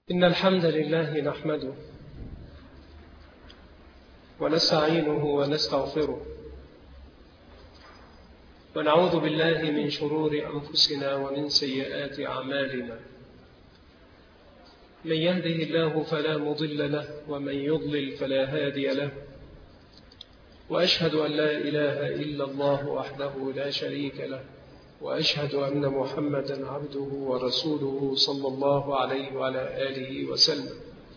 إن الحمد لله نحمده ونستعينه ونستغفره ونعوذ بالله من شرور أنفسنا ومن سيئات أعمالنا. من يهده الله فلا مضل له ومن يضلل فلا هادي له، وأشهد أن لا إله إلا الله وحده لا شريك له، وأشهد أن محمدا عبده ورسوله صلى الله عليه وعلى آله وسلم.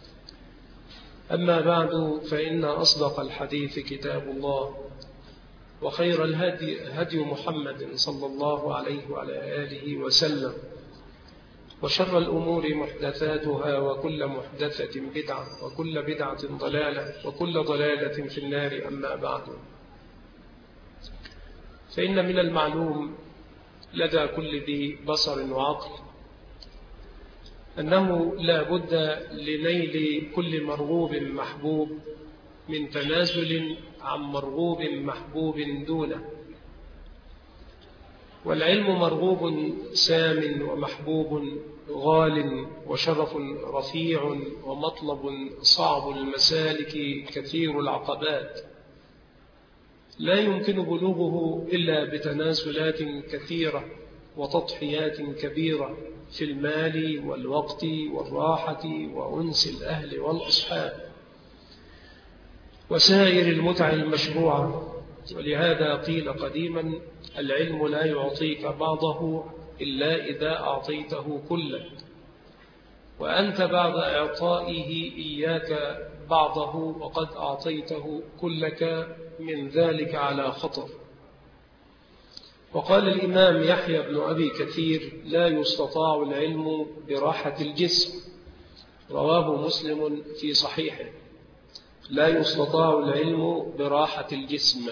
أما بعد، فإن أصدق الحديث كتاب الله، وخير الهدي هدي محمد صلى الله عليه وعلى آله وسلم، وشر الأمور محدثاتها، وكل محدثة بدعة، وكل بدعة ضلالة، وكل ضلالة في النار. أما بعد، فإن من المعلوم لدى كل ذي بصر وعقل أنه لا بد لنيل كل مرغوب محبوب من تنازل عن مرغوب محبوب دونه. والعلم مرغوب سام ومحبوب غال، وشرف رفيع، ومطلب صعب المسالك كثير العقبات، لا يمكن بلوغه إلا بتنازلات كثيرة وتضحيات كبيرة في المال والوقت والراحة وأنس الأهل والأصحاب وسائر المتع المشروعة. ولهذا قيل قديما: العلم لا يعطيك بعضه إلا إذا أعطيته كله، وأنت بعد إعطائه إياك بعضه وقد أعطيته كلك، من ذلك على خطر. وقال الإمام يحيى بن أبي كثير: لا يستطاع العلم براحة الجسم، رواه مسلم في صحيحه. لا يستطاع العلم براحة الجسم.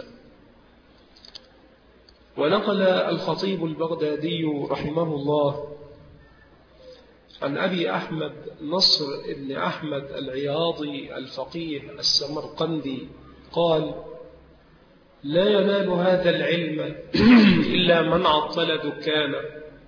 ونقل الخطيب البغدادي رحمه الله عن أبي أحمد نصر بن أحمد العياضي الفقيه السمرقندي قال: لا ينال هذا العلم إلا من عطل دكانه،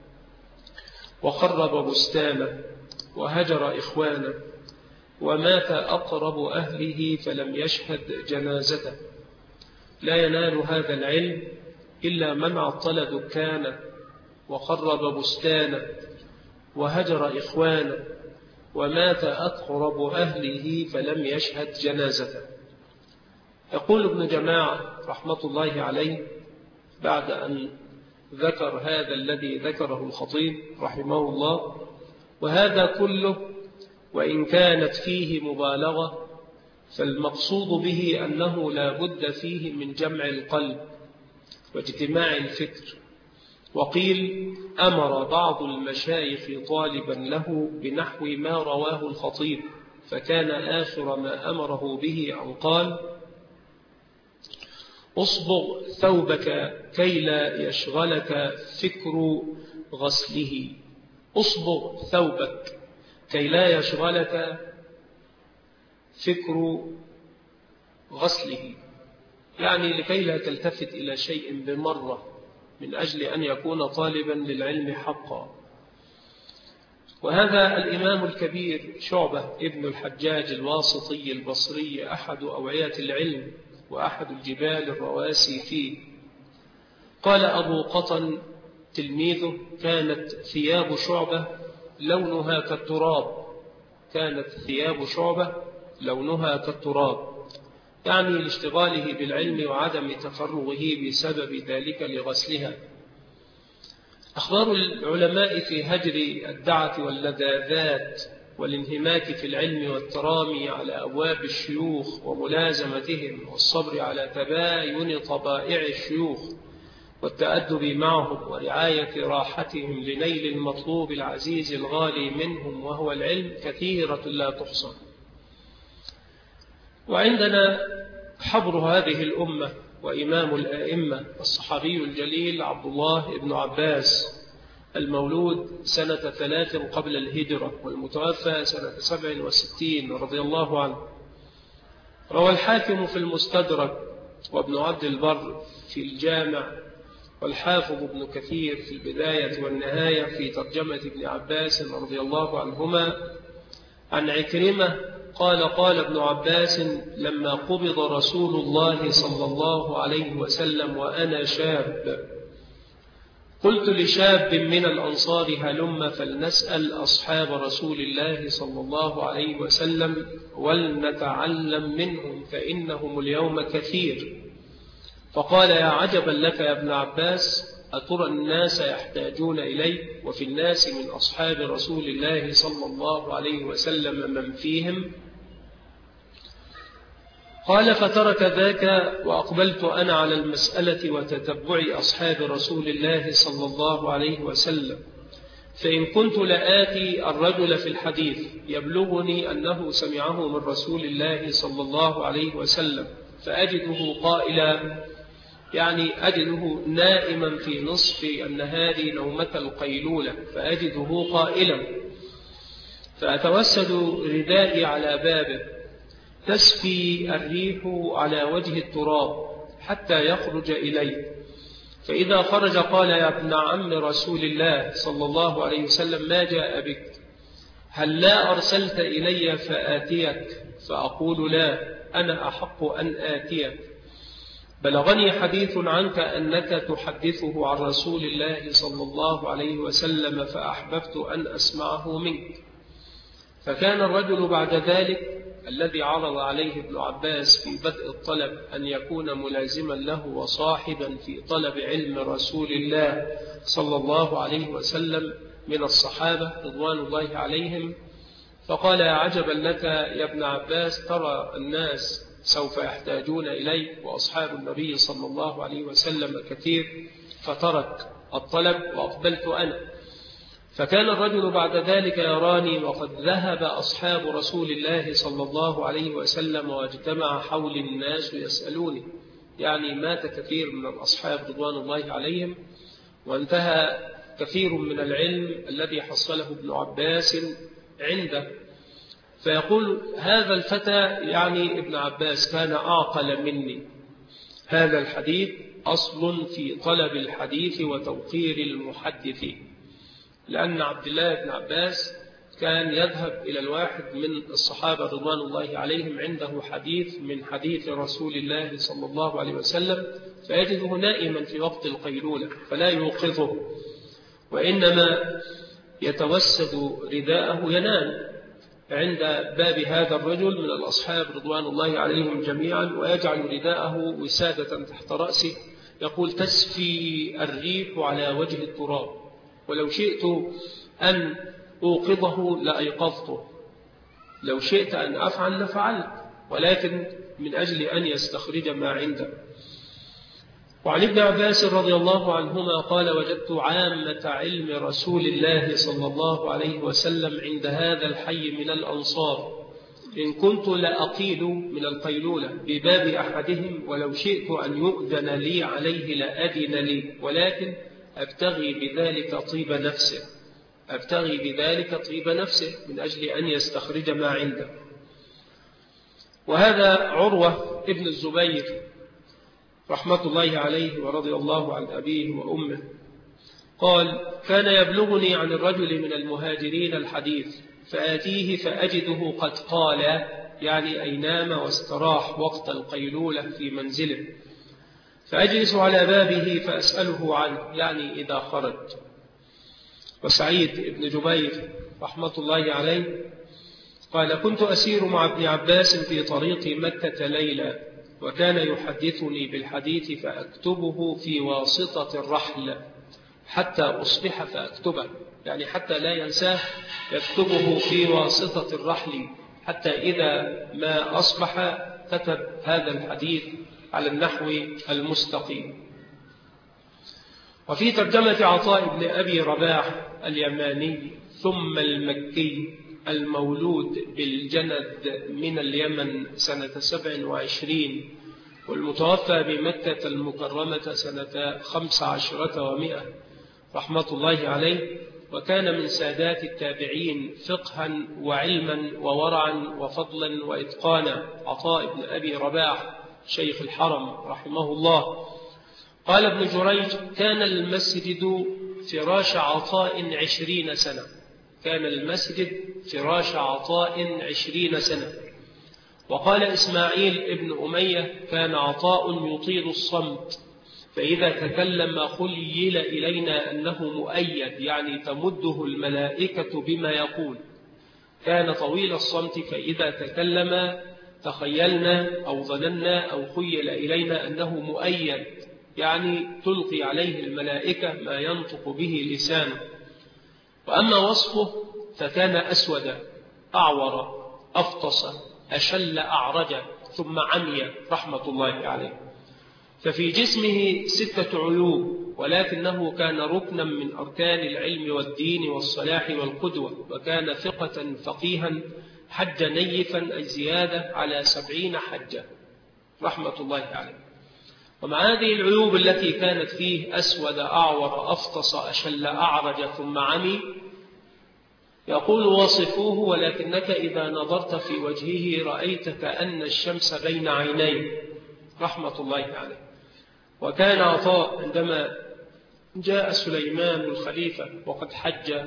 وخرب بستانه، وهجر إخوانه، ومات أقرب أهله فلم يشهد جنازته. لا ينال هذا العلم إلا من عطل دكانه، وخرب بستانه، وهجر إخوانه، ومات أقرب أهله فلم يشهد جنازته. يقول ابن جماعة رحمة الله عليه بعد أن ذكر هذا الذي ذكره الخطيب رحمه الله: وهذا كله وإن كانت فيه مبالغة، فالمقصود به أنه لا بد فيه من جمع القلب واجتماع الفكر. وقيل: أمر بعض المشايخ طالبا له بنحو ما رواه الخطيب، فكان آخر ما أمره به أن قال: أصبغ ثوبك كي لا يشغلك فكر غسله. أصبغ ثوبك كي لا يشغلك فكر غسله، يعني لكي لا تلتفت إلى شيء بمرة، من أجل أن يكون طالبا للعلم حقا. وهذا الإمام الكبير شعبة ابن الحجاج الواسطي البصري أحد أوعية العلم وأحد الجبال الرواسي فيه. قال أبو قطن تلميذه: كانت ثياب شعبة لونها كالتراب. كانت ثياب شعبة لونها كالتراب، يعني لاشتغاله بالعلم وعدم تفرغه بسبب ذلك لغسلها. أخبار العلماء في هجر الدعة واللذاذات والانهماك في العلم والترامي على أبواب الشيوخ وملازمتهم، والصبر على تباين طبائع الشيوخ والتأدب معهم ورعاية راحتهم لنيل المطلوب العزيز الغالي منهم وهو العلم، كثيرة لا تحصى. وعندنا حبر هذه الأمة وإمام الآئمة الصحابي الجليل عبد الله بن عباس، المولود سنة 3 قبل الهجرة والمتوفى سنة 67 رضي الله عنه. روى الحاكم في المستدرك، وابن عبد البر في الجامع، والحافظ ابن كثير في البداية والنهاية في ترجمة ابن عباس رضي الله عنهما عن عكرمة قال قال ابن عباس لما قبض رسول الله صلى الله عليه وسلم وأنا شاب قلت لشاب من الأنصار هلم فلنسأل أصحاب رسول الله صلى الله عليه وسلم ولنتعلم منهم فإنهم اليوم كثير. فقال يا عجبا لك يا ابن عباس أترى الناس يحتاجون إليك وفي الناس من أصحاب رسول الله صلى الله عليه وسلم من فيهم؟ قال فترك ذاك وأقبلت أنا على المسألة وتتبع أصحاب رسول الله صلى الله عليه وسلم، فإن كنت لآتي الرجل في الحديث يبلغني أنه سمعه من رسول الله صلى الله عليه وسلم فأجده قائلا، يعني أجده نائما في نصف النهار نومة القيلولة فأجده قائلا، فأتوسد ردائي على بابه تسفي الريح على وجه التراب حتى يخرج إلي، فإذا خرج قال يا ابن عم رسول الله صلى الله عليه وسلم ما جاء بك؟ هل لا أرسلت إلي فآتيك؟ فأقول لا، أنا أحق أن آتيك، بلغني حديث عنك أنك تحدثه عن رسول الله صلى الله عليه وسلم فأحببت أن أسمعه منك. فكان الرجل بعد ذلك الذي عرض عليه ابن عباس في بدء الطلب أن يكون ملازما له وصاحبا في طلب علم رسول الله صلى الله عليه وسلم من الصحابة رضوان الله عليهم، فقال يا عجبا لك يا ابن عباس ترى الناس سوف يحتاجون إليك وأصحاب النبي صلى الله عليه وسلم كثير، فترك الطلب وأقبلت أنا. فكان الرجل بعد ذلك يراني وقد ذهب أصحاب رسول الله صلى الله عليه وسلم واجتمع حول الناس يسألوني، يعني مات كثير من الأصحاب رضوان الله عليهم وانتهى كثير من العلم الذي حصله ابن عباس عنده. فيقول هذا الفتى يعني ابن عباس كان أعقل مني. هذا الحديث أصل في طلب الحديث وتوقير المحدثين، لأن عبد الله بن عباس كان يذهب إلى الواحد من الصحابة رضوان الله عليهم عنده حديث من حديث رسول الله صلى الله عليه وسلم فيجده نائما في وقت القيلولة فلا يوقظه، وإنما يتوسد رداءه ينام عند باب هذا الرجل من الأصحاب رضوان الله عليهم جميعا ويجعل رداءه وسادة تحت رأسه، يقول تسفي الريح على وجه التراب، ولو شئت أن أوقظه لأيقظته، لو شئت أن أفعل لفعلت، ولكن من أجل أن يستخرج ما عنده. وعن ابن عباس رضي الله عنهما قال وجدت عامة علم رسول الله صلى الله عليه وسلم عند هذا الحي من الأنصار، إن كنت لأقيل من القيلولة بباب أحدهم ولو شئت أن يؤذن لي عليه لأذن لي، ولكن أبتغي بذلك طيب نفسه، أبتغي بذلك طيب نفسه من أجل أن يستخرج ما عنده. وهذا عروة ابن الزبير رحمة الله عليه ورضي الله عن أبيه وأمه قال كان يبلغني عن الرجل من المهاجرين الحديث فآتيه فأجده قد قال، يعني أي نام واستراح وقت القيلولة في منزله، فأجلس على بابه فأسأله عنه، يعني إذا خرج. وسعيد بن جبير رحمة الله عليه قال كنت أسير مع ابن عباس في طريق مكة ليلة، وكان يحدثني بالحديث فأكتبه في واسطة الرحل حتى أصبح فأكتبه، يعني حتى لا ينساه يكتبه في واسطة الرحل حتى إذا ما أصبح كتب هذا الحديث على النحو المستقيم. وفي ترجمة عطاء بن أبي رباح اليماني ثم المكي المولود بالجند من اليمن سنة 27 والمتوفى بمكة المكرمة سنة 15 و100 رحمة الله عليه، وكان من سادات التابعين فقها وعلما وورعا وفضلا وإتقانا، عطاء بن أبي رباح شيخ الحرم رحمه الله. قال ابن جريج كان المسجد فراش عطاء 20 سنة، كان المسجد فراش عطاء 20 سنة. وقال إسماعيل ابن أمية كان عطاء يطيل الصمت، فإذا تكلم خيل إلينا أنه مؤيد، يعني تمده الملائكة بما يقول. كان طويل الصمت، فإذا تكلم تخيلنا أو ظننا أو خيل إلينا أنه مؤيد، يعني تلقي عليه الملائكة ما ينطق به لسانه. وأما وصفه فكان أسود أعور أفطس أشل أعرج ثم عمي رحمة الله عليه. ففي جسمه 6 عيوب، ولكنه كان ركنا من أركان العلم والدين والصلاح والقدوة، وكان ثقة فقيها حج نيفا أي زيادة على 70 حجة رحمة الله عليه. ومع هذه العيوب التي كانت فيه أسود أعور أفطس أشل أعرج ثم عمي، يقول واصفوه ولكنك إذا نظرت في وجهه رأيت كأن الشمس بين عينيه رحمة الله عليه. وكان عطاء عندما جاء سليمان الخليفة وقد حج،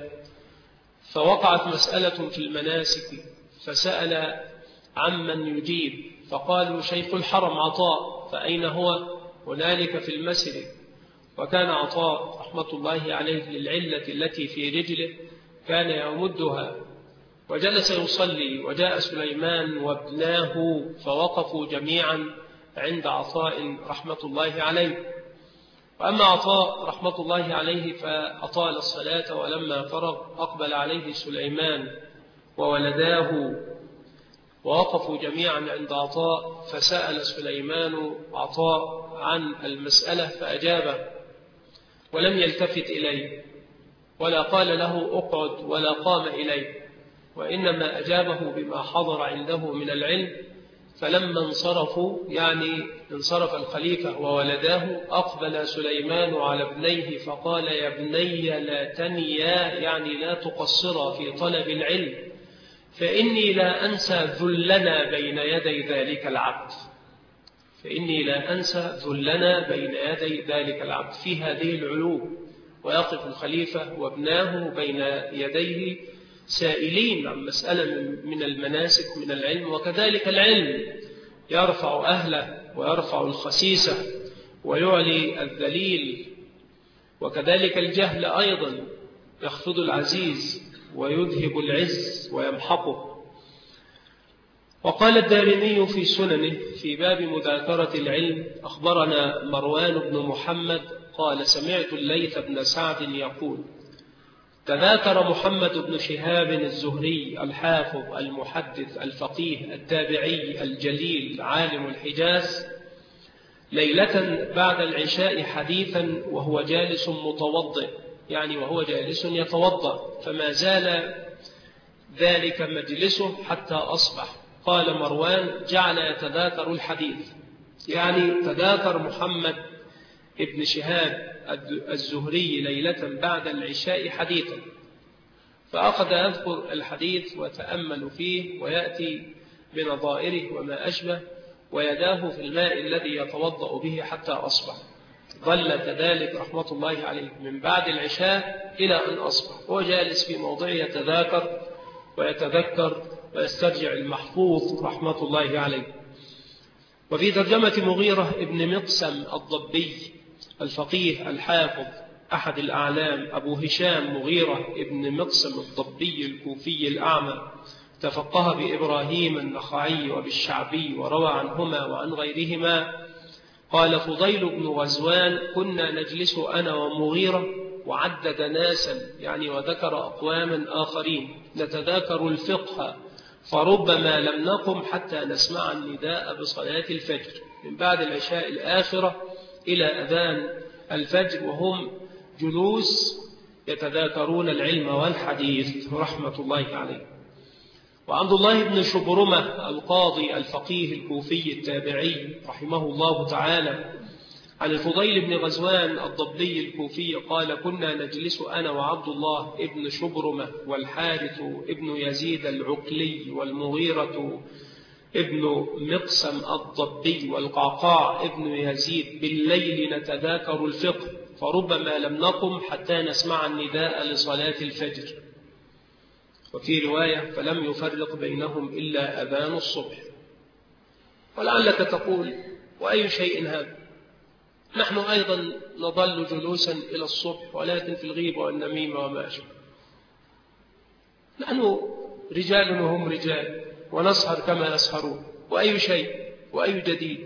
فوقعت مسألة في المناسك، فسأل عمن يجيب، فقالوا شيخ الحرم عطاء، فأين هو؟ هنالك في المسجد. وكان عطاء رحمة الله عليه للعلة التي في رجله كان يمدها، وجلس يصلي، وجاء سليمان وابناه فوقفوا جميعا عند عطاء رحمة الله عليه. وأما عطاء رحمة الله عليه فأطال الصلاة، ولما فرغ أقبل عليه سليمان وولداه ووقفوا جميعا عند عطاء، فسأل سليمان عطاء عن المسألة فأجابه، ولم يلتفت إليه ولا قال له أقعد ولا قام إليه، وإنما أجابه بما حضر عنده من العلم. فلما انصرفوا، يعني انصرف الخليفة وولداه، أقبل سليمان على ابنيه فقال يا بني لا تنيا، يعني لا تقصرا في طلب العلم، فإني لا أنسى ذلنا بين يدي ذلك العبد. فإني لا أنسى ذلنا بين يدي ذلك العبد. في هذه العيوب ويقف الخليفة وابناه بين يديه سائلين عن مسألة من المناسك من العلم. وكذلك العلم يرفع أهله ويرفع الخسيسة ويعلي الذليل، وكذلك الجهل أيضا يخفض العزيز ويذهب العز ويمحقه. وقال الدارمي في سننه في باب مذاكرة العلم أخبرنا مروان بن محمد قال سمعت الليث بن سعد يقول تذاكر محمد بن شهاب الزهري الحافظ المحدث الفقيه التابعي الجليل عالم الحجاز ليلة بعد العشاء حديثا وهو جالس متوضئ، يعني وهو جالس يتوضأ، فما زال ذلك مجلسه حتى أصبح. قال مروان جعل يتذاكر الحديث، يعني تذاكر محمد ابن شهاب الزهري ليلة بعد العشاء حديثا، فأخذ يذكر الحديث وتأمل فيه ويأتي بنظائره وما أشبه، ويداه في الماء الذي يتوضأ به حتى أصبح. ظل كذلك رحمة الله عليه من بعد العشاء إلى أن أصبح، هو جالس في موضع يتذاكر ويتذكر ويسترجع المحفوظ رحمة الله عليه. وفي ترجمة مغيرة ابن مقسم الضبي الفقيه الحافظ أحد الأعلام أبو هشام مغيرة ابن مقسم الضبي الكوفي الأعمى، تفقه بإبراهيم النخعي وبالشعبي وروى عنهما وعن غيرهما. قال فضيل بن غزوان كنا نجلس أنا ومغيرة وعدد ناسا، يعني وذكر أقواما آخرين، نتذاكر الفقه، فربما لم نقم حتى نسمع النداء بصلاة الفجر من بعد العشاء الآخرة إلى أذان الفجر، وهم جلوس يتذاكرون العلم والحديث رحمة الله عليه. وعبد الله بن شبرمة القاضي الفقيه الكوفي التابعي رحمه الله تعالى عن الفضيل بن غزوان الضبي الكوفي قال كنا نجلس أنا وعبد الله ابن شبرمة والحارث ابن يزيد العقلي والمغيرة ابن مقسم الضبي والقعقاع ابن يزيد بالليل نتذاكر الفقه، فربما لم نقم حتى نسمع النداء لصلاة الفجر. وفي رواية فلم يفرق بينهم إلا أذان الصبح. ولعلك تقول وأي شيء هذا؟ نحن أيضا نظل جلوسا إلى الصبح، ولكن في الغيبة والنميمة وما أشبه. نحن رجال وهم رجال، ونسهر كما يسهرون، وأي شيء وأي جديد.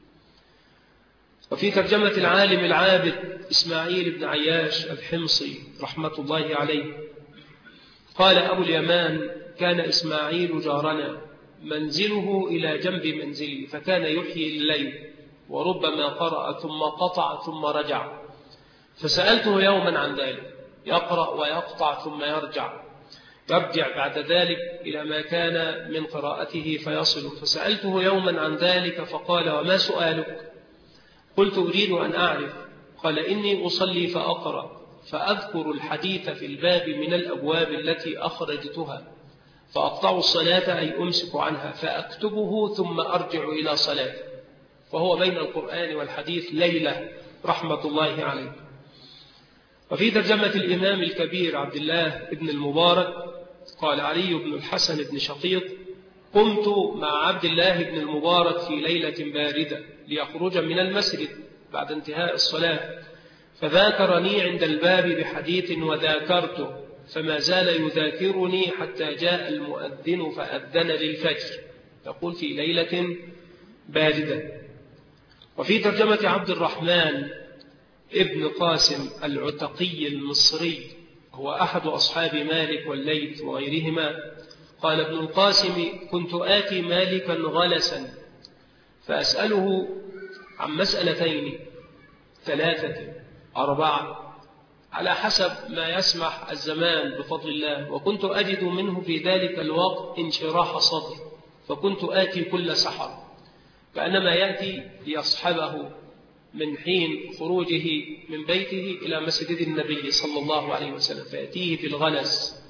وفي ترجمة العالم العابد إسماعيل بن عياش الحمصي رحمة الله عليه قال أبو اليمان: كان إسماعيل جارنا، منزله إلى جنب منزلي، فكان يحيي الليل، وربما قرأ ثم قطع ثم رجع، فسألته يوما عن ذلك، يقرأ ويقطع ثم يرجع بعد ذلك إلى ما كان من قراءته فيصل. فسألته يوما عن ذلك فقال: وما سؤالك؟ قلت: أريد أن أعرف. قال: إني أصلي فأقرأ، فأذكر الحديث في الباب من الأبواب التي أخرجتها، فأقطع الصلاة أي أمسك عنها، فأكتبه ثم أرجع إلى صلاة. وهو بين القرآن والحديث ليلة رحمة الله عليه. وفي ترجمة الإمام الكبير عبد الله بن المبارك قال علي بن الحسن بن شقيق: قمت مع عبد الله بن المبارك في ليلة باردة ليخرج من المسجد بعد انتهاء الصلاة، فذاكرني عند الباب بحديث وذاكرته، فما زال يذاكرني حتى جاء المؤذن فأذن للفجر. يقول في ليلة باردة. وفي ترجمة عبد الرحمن ابن قاسم العتقي المصري، هو أحد أصحاب مالك والليث وغيرهما، قال ابن القاسم: كنت آتي مالكا غلسا فأسأله عن مسألتين 3 4 على حسب ما يسمح الزمان بفضل الله، وكنت أجد منه في ذلك الوقت انشراح صدر، فكنت آتي كل سحر، كأنما يأتي ليصحبه من حين خروجه من بيته إلى مسجد النبي صلى الله عليه وسلم، فيأتيه بالغلس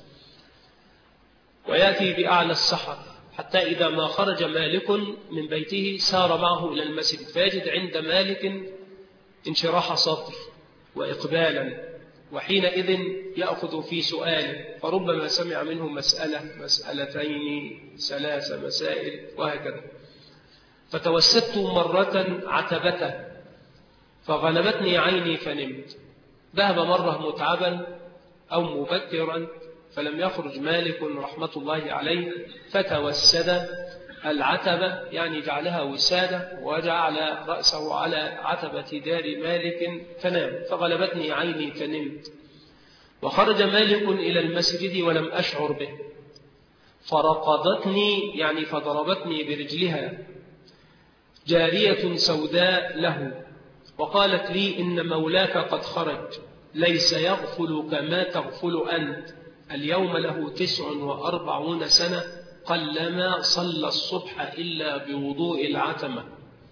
ويأتي بأعلى السحر، حتى إذا ما خرج مالك من بيته سار معه إلى المسجد، فيجد عند مالك انشراح صدر وإقبالا، وحينئذ يأخذ في سؤاله، فربما سمع منه مسألة 2 3 مسائل وهكذا. فتوسدت مرة عتبته فغلبتني عيني فنمت. ذهب مرة متعبا أو مبكرا فلم يخرج مالك رحمة الله عليه، فتوسد العتبة، يعني جعلها وسادة، وجعل رأسه على عتبة دار مالك فنام، فغلبتني عيني فنمت. وخرج مالك إلى المسجد ولم أشعر به، فرقضتني، يعني فضربتني برجلها جارية سوداء له، وقالت لي: إن مولاك قد خرج، ليس يغفل كما تغفل أنت، اليوم له 49 سنة، قلما صلى الصبح إلا بوضوء العتمة.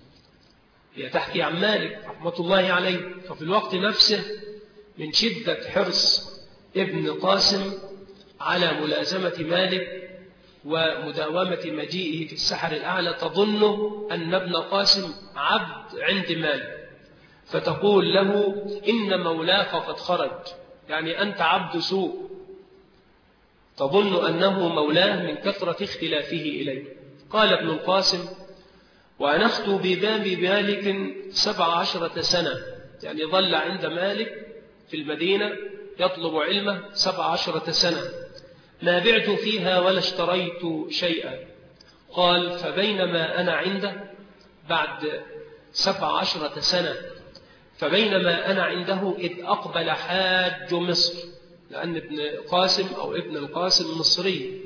هي تحكي عن مالك رحمة الله عليه. ففي الوقت نفسه من شدة حرص ابن قاسم على ملازمة مالك ومداومة مجيئه في السحر الأعلى، تظن أن ابن قاسم عبد عند مالك، فتقول له: إن مولاك قد خرج، يعني أنت عبد سوء، تظن أنه مولاه من كثرة اختلافه إليه. قال ابن القاسم: وأنخت بباب مالك 17 سنة، يعني ظل عند مالك في المدينة يطلب علمه 17 سنة، ما بعت فيها ولا اشتريت شيئا. قال: فبينما أنا عنده بعد 17 سنة، فبينما أنا عنده إذ أقبل حاج مصر، لأن ابن قاسم أو ابن القاسم مصري،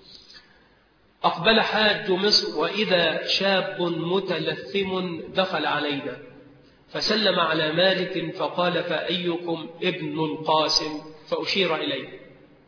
أقبل حاج مصر، وإذا شاب متلثم دخل علينا، فسلم على مالك فقال: فأيكم ابن القاسم؟ فأشير إليه،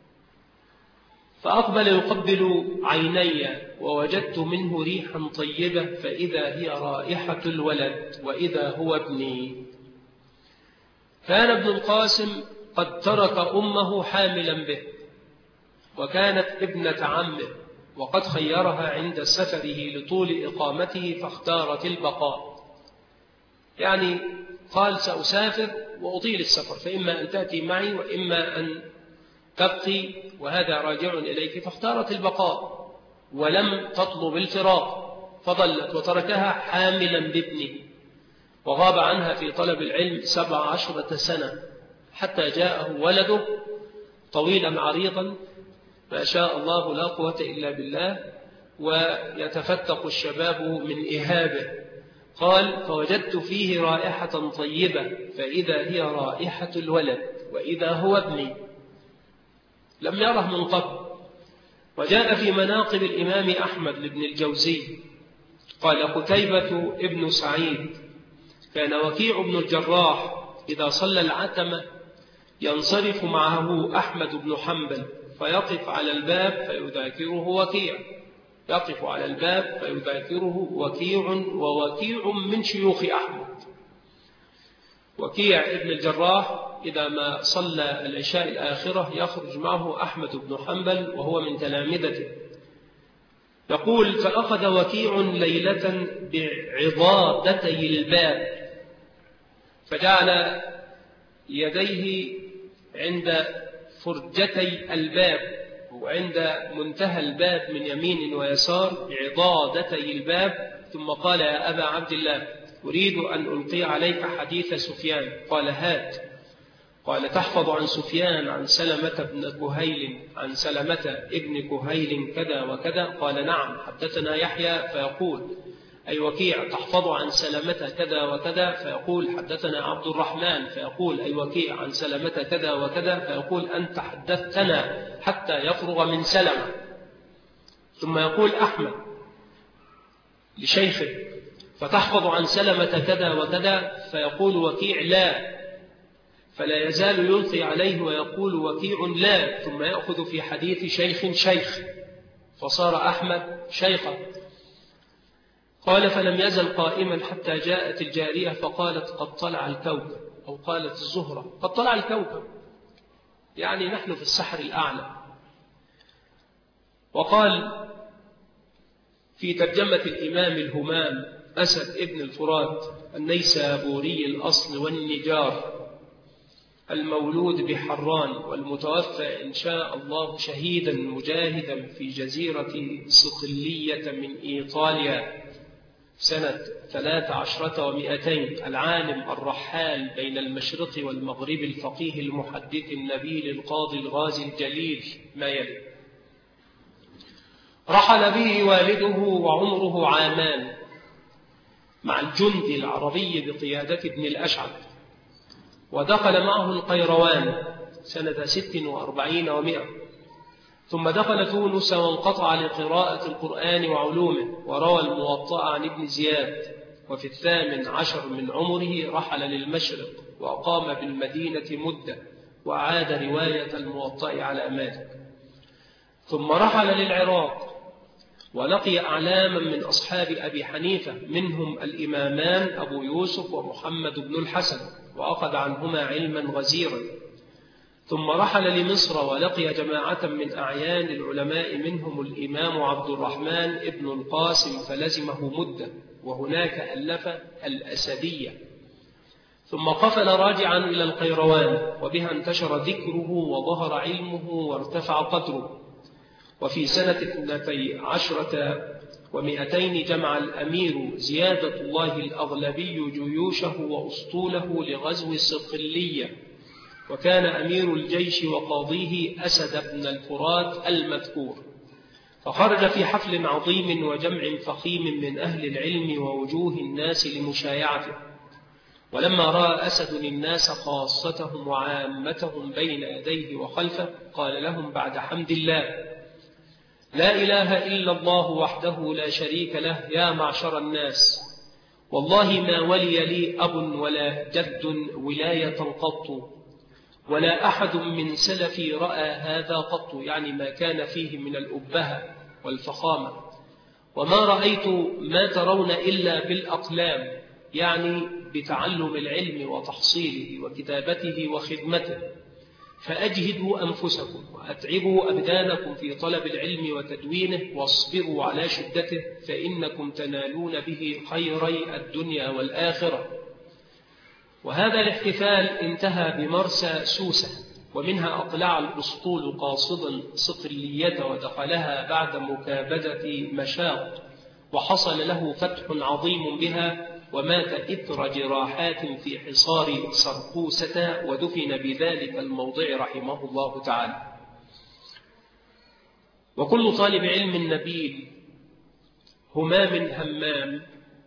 فأقبل يقبل عيني، ووجدت منه ريحا طيبة، فإذا هي رائحة الولد، وإذا هو ابني. كان ابن القاسم قد ترك أمه حاملا به، وكانت ابنة عمه، وقد خيرها عند سفره لطول إقامته فاختارت البقاء، يعني قال: سأسافر وأطيل السفر، فإما أن تأتي معي وإما أن تبقي وهذا راجع إليك، فاختارت البقاء ولم تطلب الفراق، فضلت وتركها حاملا بابنه، وغاب عنها في طلب العلم 17 سنة حتى جاءه ولده طويلا عريضا ما شاء الله لا قوة إلا بالله، ويتفتق الشباب من إهابه. قال: فوجدت فيه رائحة طيبة فإذا هي رائحة الولد وإذا هو ابني، لم يره من قبل. وجاء في مناقب الإمام أحمد لابن الجوزي قال: قتيبة ابن سعيد كان وكيع بن الجراح إذا صلى العتمة ينصرف معه أحمد بن حنبل فيقف على الباب فيذاكره وكيع، يقف على الباب فيذاكره وكيع، ووكيع من شيوخ أحمد. وكيع ابن الجراح إذا ما صلى العشاء الآخرة يخرج معه أحمد بن حنبل وهو من تلامذته. يقول: فأخذ وكيع ليلة بعضادتي الباب فجعل يديه عند فرجتي الباب وعند منتهى الباب من يمين ويسار بعضادتي الباب، ثم قال: يا أبا عبد الله أريد أن ألقي عليك حديث سفيان. قال: هات. قال: تحفظ عن سفيان عن سلمة بن كهيل عن سلمة ابن كهيل كذا وكذا؟ قال: نعم. حدثنا يحيى فيقول: أي وكيع تحفظ عن سلمة كذا وكذا؟ فيقول: حدثنا عبد الرحمن. فيقول: أي وكيع عن سلمة كذا وكذا؟ فيقول: أنت حدثتنا حتى يفرغ من سلمة. ثم يقول أحمد لشيخه: فتحفظ عن سلمة كذا وكذا؟ فيقول وكيع: لا. فلا يزال يلقي عليه ويقول وكيع: لا. ثم يأخذ في حديث شيخ فصار أحمد شيخا. قال: فلم يزل قائما حتى جاءت الجارية فقالت: قد طلع الكوكب، أو قالت الزهرة: قد طلع الكوكب، يعني نحن في السحر الأعلى. وقال في ترجمة الإمام الهمام أسد ابن الفرات النيسابوري الأصل والنجار، المولود بحران والمتوفى إن شاء الله شهيدا مجاهدا في جزيرة صقلية من إيطاليا سنة 13 و200، العالم الرحال بين المشرق والمغرب، الفقيه المحدث النبيل القاضي الغازي الجليل ما يلي. رحل به والده وعمره عامان مع الجند العربي بقيادة ابن الأشعث، ودخل معه القيروان سنة 46 و100، ثم دخل تونس وانقطع لقراءة القرآن وعلومه، وروى الموطأ عن ابن زياد. وفي 18 من عمره رحل للمشرق وأقام بالمدينة مدة، وأعاد رواية الموطأ على مالك. ثم رحل للعراق ولقي أعلاما من أصحاب أبي حنيفة، منهم الإمامان أبو يوسف ومحمد بن الحسن، وأخذ عنهما علما غزيرا. ثم رحل لمصر ولقي جماعة من أعيان العلماء، منهم الإمام عبد الرحمن ابن القاسم فلزمه مدة، وهناك ألف الأسدية. ثم قفل راجعا إلى القيروان، وبها انتشر ذكره وظهر علمه وارتفع قدره. وفي سنة 12 و200 جمع الأمير زيادة الله الأغلبي جيوشه وأسطوله لغزو صقلية، وكان أمير الجيش وقاضيه أسد بن الفرات المذكور، فخرج في حفل عظيم وجمع فخيم من أهل العلم ووجوه الناس لمشايعته. ولما رأى أسد الناس خاصتهم وعامتهم بين يديه وخلفه، قال لهم بعد حمد الله: لا إله إلا الله وحده لا شريك له، يا معشر الناس، والله ما ولي لي أب ولا جد ولاية قط، ولا أحد من سلفي رأى هذا قط، يعني ما كان فيه من الأبهة والفخامة. وما رأيت ما ترون إلا بالأقلام، يعني بتعلم العلم وتحصيله وكتابته وخدمته، فأجهدوا أنفسكم وأتعبوا أبدانكم في طلب العلم وتدوينه، واصبروا على شدته، فإنكم تنالون به خيري الدنيا والآخرة. وهذا الاحتفال انتهى بمرسى سوسة ومنها أقلع الأسطول قاصدا صقلية ودخلها بعد مكابدة مشاط، وحصل له فتح عظيم بها، ومات إثر جراحات في حصار سرقوسة، ودفن بذلك الموضع رحمه الله تعالى. وكل طالب علم نبيل همام همام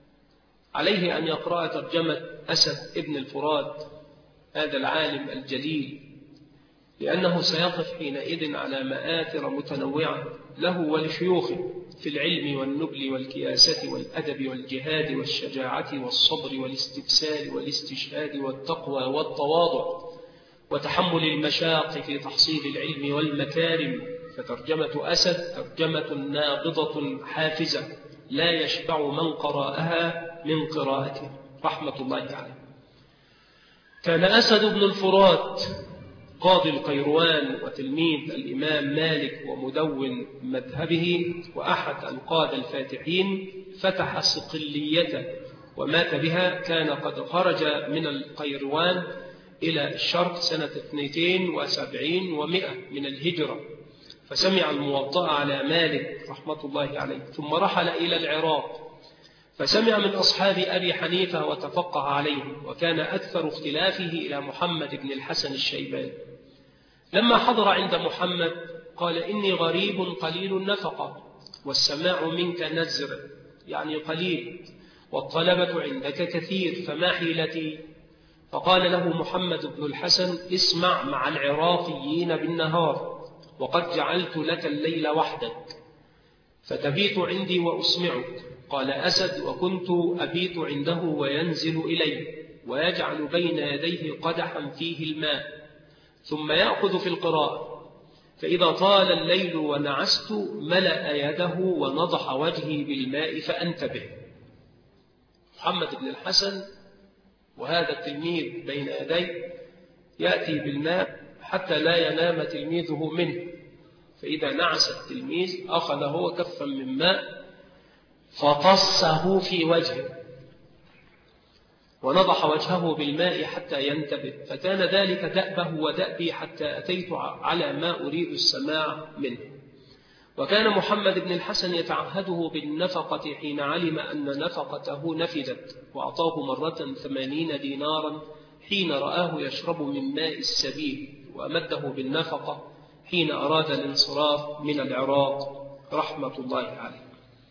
عليه أن يقرأ ترجمة أسد ابن الفرات هذا العالم الجليل، لأنه سيقف حينئذ على مآثر متنوعة له ولشيوخه في العلم والنبل والكياسة والأدب والجهاد والشجاعة والصبر والاستبسال والاستشهاد والتقوى والتواضع وتحمل المشاق في تحصيل العلم والمكارم. فترجمة أسد ترجمة نابضة حافزة لا يشبع من قرأها من قراءته رحمة الله تعالى. كان أسد بن الفرات قاضي القيروان وتلميذ الإمام مالك ومدون مذهبه وأحد القادة الفاتحين، فتح صقلية ومات بها. كان قد خرج من القيروان إلى الشرق سنة 72 و100 من الهجرة، فسمع الموطأ على مالك رحمة الله عليه، ثم رحل إلى العراق فسمع من أصحاب أبي حنيفة وتفقه عليهم، وكان أكثر اختلافه إلى محمد بن الحسن الشيباني. لما حضر عند محمد قال: إني غريب قليل النفقة، والسماع منك نزر يعني قليل، والطلبة عندك كثير، فما حيلتي؟ فقال له محمد بن الحسن: اسمع مع العراقيين بالنهار، وقد جعلت لك الليل وحدك، فتبيت عندي وأسمعك. قال أسد: وكنت أبيت عنده وينزل إلي، ويجعل بين يديه قدحا فيه الماء، ثم يأخذ في القراءة، فإذا طال الليل ونعست ملأ يده ونضح وجهي بالماء فأنتبه. محمد بن الحسن وهذا التلميذ بين يديه يأتي بالماء حتى لا ينام تلميذه منه، فإذا نعس التلميذ أخذ هو كفا من ماء فطسه في وجهه ونضح وجهه بالماء حتى ينتبه، فكان ذلك دأبه ودأبي حتى أتيت على ما أريد السماع منه. وكان محمد بن الحسن يتعهده بالنفقة حين علم أن نفقته نفدت، وأعطاه مرة 80 دينارا حين رآه يشرب من ماء السبيل، وأمده بالنفقة حين أراد الانصراف من العراق رحمة الله عليه.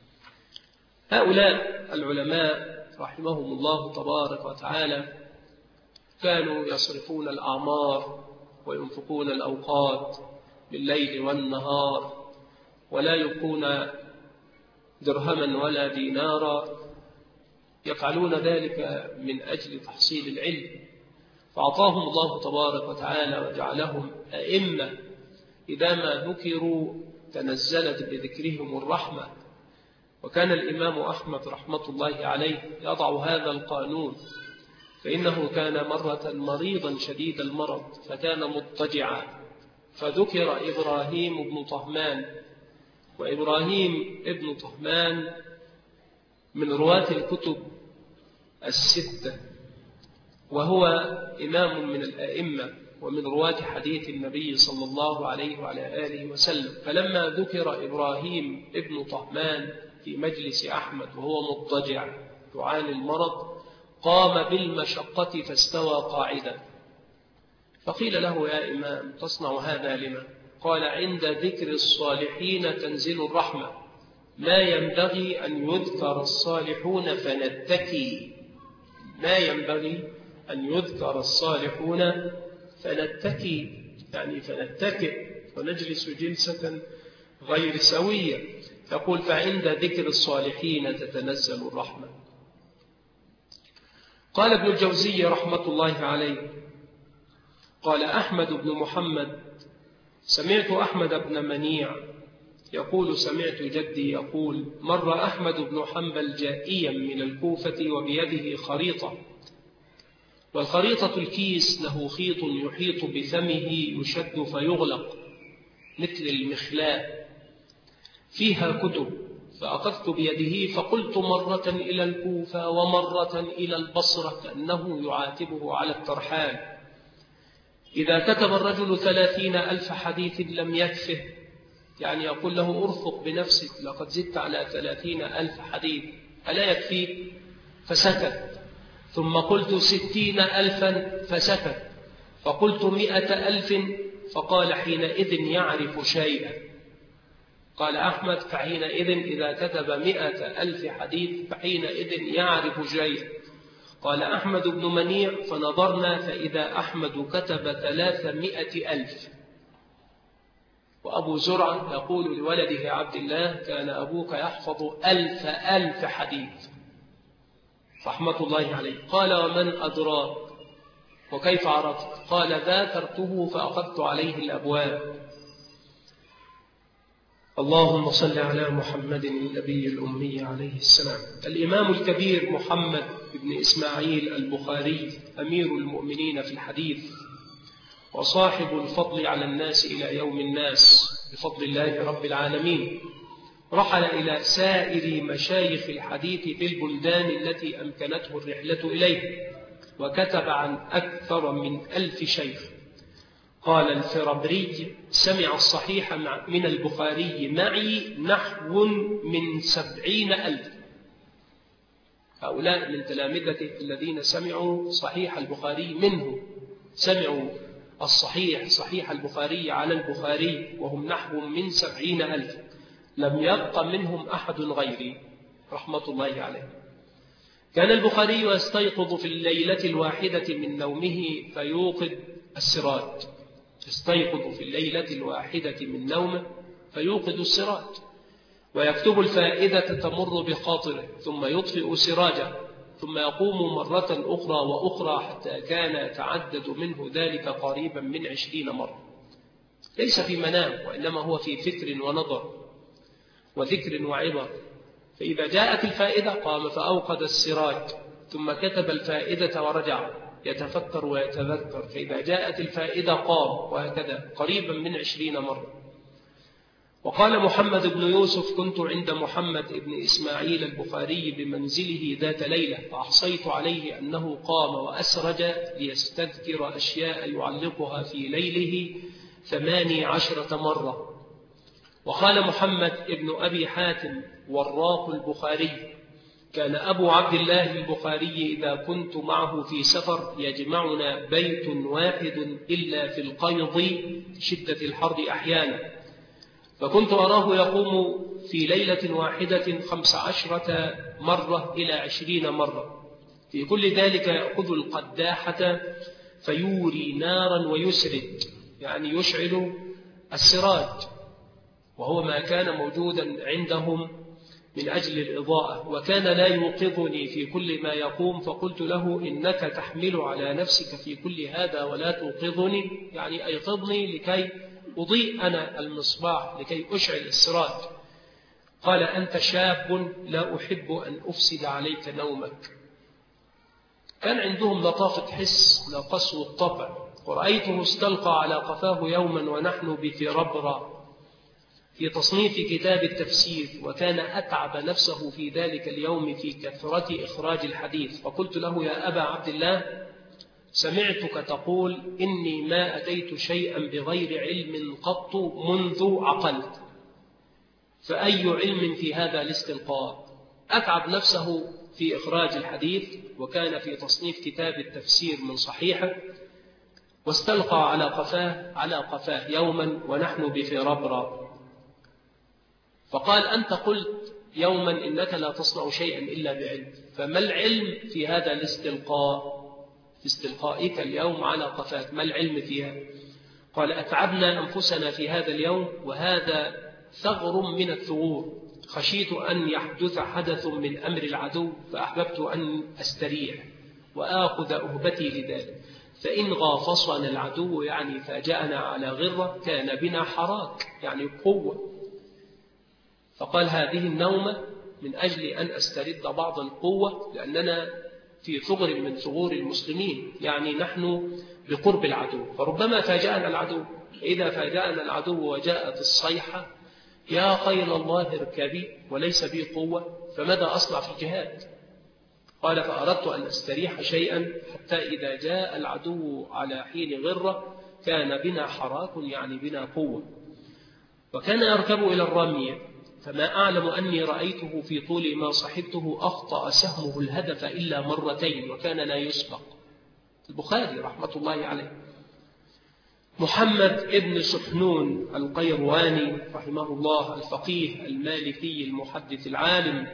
هؤلاء العلماء رحمهم الله تبارك وتعالى كانوا يصرفون الأعمار وينفقون الأوقات بالليل والنهار، ولا يبقون درهما ولا دينارا، يفعلون ذلك من أجل تحصيل العلم، فأعطاهم الله تبارك وتعالى وجعلهم أئمة إذا ما ذكروا تنزلت بذكرهم الرحمة. وكان الإمام أحمد رحمة الله عليه يضع هذا القانون، فإنه كان مرة مريضا شديد المرض فكان مضطجعا، فذكر إبراهيم بن طهمان، وإبراهيم ابن طهمان من رواة الكتب الستة، وهو إمام من الأئمة ومن رواة حديث النبي صلى الله عليه وعلى آله وسلم. فلما ذكر إبراهيم ابن طهمان في مجلس أحمد وهو مضطجع يعاني المرض، قام بالمشقة فاستوى قاعدا، فقيل له: يا إمام تصنع هذا لما؟ قال: عند ذكر الصالحين تنزل الرحمة، ما ينبغي أن يذكر الصالحون فنتكي، ما ينبغي أن يذكر الصالحون فنتكي، يعني فنتكئ ونجلس جلسة غير سوية. يقول: فعند ذكر الصالحين تتنزل الرحمة. قال ابن الجوزي رحمة الله عليه: قال أحمد بن محمد: سمعت أحمد بن منيع يقول: سمعت جدي يقول: مر أحمد بن حنبل جائيا من الكوفة وبيده خريطة، والخريطة الكيس له خيط يحيط بفمه يشد فيغلق مثل المخلاء، فيها كتب، فأخذت بيده فقلت مرة إلى الكوفة ومرة إلى البصرة كأنه يعاتبه على الترحال: إذا كتب الرجل 30,000 حديث لم يكفه، يعني يقول له أرفق بنفسك لقد زدت على 30,000 حديث ألا يكفيك؟ فسكت. ثم قلت 60,000 فسكت. فقلت 100,000 فقال حينئذ يعرف شيئا. قال أحمد فحينئذ إذا كتب 100,000 حديث فحينئذ يعرف شيئا. قال أحمد بن منيع فنظرنا فإذا أحمد كتب 300,000. وأبو زرعة يقول لولده عبد الله كان أبوك يحفظ 1,000 حديث رحمة الله عليه. قال ومن أدراك وكيف عرفت؟ قال ذاكرته فأخذت عليه الأبواب. اللهم صل على محمد النبي الأمي عليه السلام. الإمام الكبير محمد بن إسماعيل البخاري أمير المؤمنين في الحديث وصاحب الفضل على الناس إلى يوم الناس بفضل الله رب العالمين، رحل إلى سائر مشايخ الحديث في البلدان التي أمكنته الرحلة إليه، وكتب عن أكثر من 1000 شيخ. قال الفربري سمع الصحيح من البخاري معي نحو من 70,000. هؤلاء من تلامذته الذين سمعوا صحيح البخاري منه، سمعوا صحيح البخاري على البخاري وهم نحو من 70,000، لم يبق منهم أحد غيري رحمة الله عليه. كان البخاري يستيقظ في الليلة الواحدة من نومه فيوقد السراج، يستيقظ في الليلة الواحدة من نومه فيوقد السراج ويكتب الفائدة تمر بخاطره، ثم يطفئ سراجه، ثم يقوم مرة أخرى وأخرى حتى كان يتعدد منه ذلك قريبا من 20 مرة، ليس في منام وإنما هو في فكر ونظر وذكر وعبر. فإذا جاءت الفائدة قام فأوقد السراج ثم كتب الفائدة ورجع يتفكر ويتذكر، فإذا جاءت الفائدة قام، وهكذا قريبا من 20 مرة. وقال محمد بن يوسف كنت عند محمد بن إسماعيل البخاري بمنزله ذات ليلة فأحصيت عليه أنه قام وأسرج ليستذكر أشياء يعلقها في ليله 18 مرة. وقال محمد بن أبي حاتم وراق البخاري كان أبو عبد الله البخاري إذا كنت معه في سفر يجمعنا بيت واحد إلا في القيض شدة الحر أحيانا، فكنت أراه يقوم في ليلة واحدة 15 مرة إلى 20 مرة، في كل ذلك يأخذ القداحة فيوري نارا ويسرد، يعني يشعل السراج، وهو ما كان موجودا عندهم من أجل الإضاءة، وكان لا يوقظني في كل ما يقوم، فقلت له إنك تحمل على نفسك في كل هذا ولا توقظني، يعني أيقظني لكي أضيء أنا المصباح لكي أشعل السراج. قال أنت شاب لا أحب أن أفسد عليك نومك. كان عندهم لطافة حس لا قسو الطبع. ورأيته استلقى على قفاه يوما ونحن بفربرة في تصنيف كتاب التفسير، وكان أتعب نفسه في ذلك اليوم في كثرة إخراج الحديث، فقلت له يا أبا عبد الله سمعتك تقول إني ما أتيت شيئا بغير علم قط منذ عقلت، فأي علم في هذا الاستلقاء؟ أتعب نفسه في إخراج الحديث وكان في تصنيف كتاب التفسير من صحيحه، واستلقى على قفاه يوما ونحن بفربرة. فقال أنت قلت يوما إنك لا تصنع شيئا إلا بعلم، فما العلم في هذا الاستلقاء، في استلقائك اليوم على قفاك، ما العلم فيها؟ قال أتعبنا أنفسنا في هذا اليوم وهذا ثغر من الثغور، خشيت أن يحدث حدث من أمر العدو فأحببت أن أستريح وآخذ أهبتي لذلك، فإن غافصنا العدو يعني فاجأنا على غرة كان بنا حراك يعني قوة. فقال هذه النومة من أجل أن أسترد بعض القوة، لأننا في ثغر من ثغور المسلمين، يعني نحن بقرب العدو، فربما فاجأنا العدو. إذا فاجأنا العدو وجاءت الصيحة يا خيل الله اركبي وليس بي قوة فماذا أصنع في الجهاد؟ قال فأردت أن أستريح شيئا حتى إذا جاء العدو على حين غرة كان بنا حراك يعني بنا قوة، وكان يركب إلى الرمي، فما أعلم أني رأيته في طول ما صحبته أخطأ سهمه الهدف إلا مرتين وكان لا يسبق. البخاري رحمة الله عليه. محمد ابن سحنون القيرواني رحمه الله، الفقيه المالكي المحدث العالم،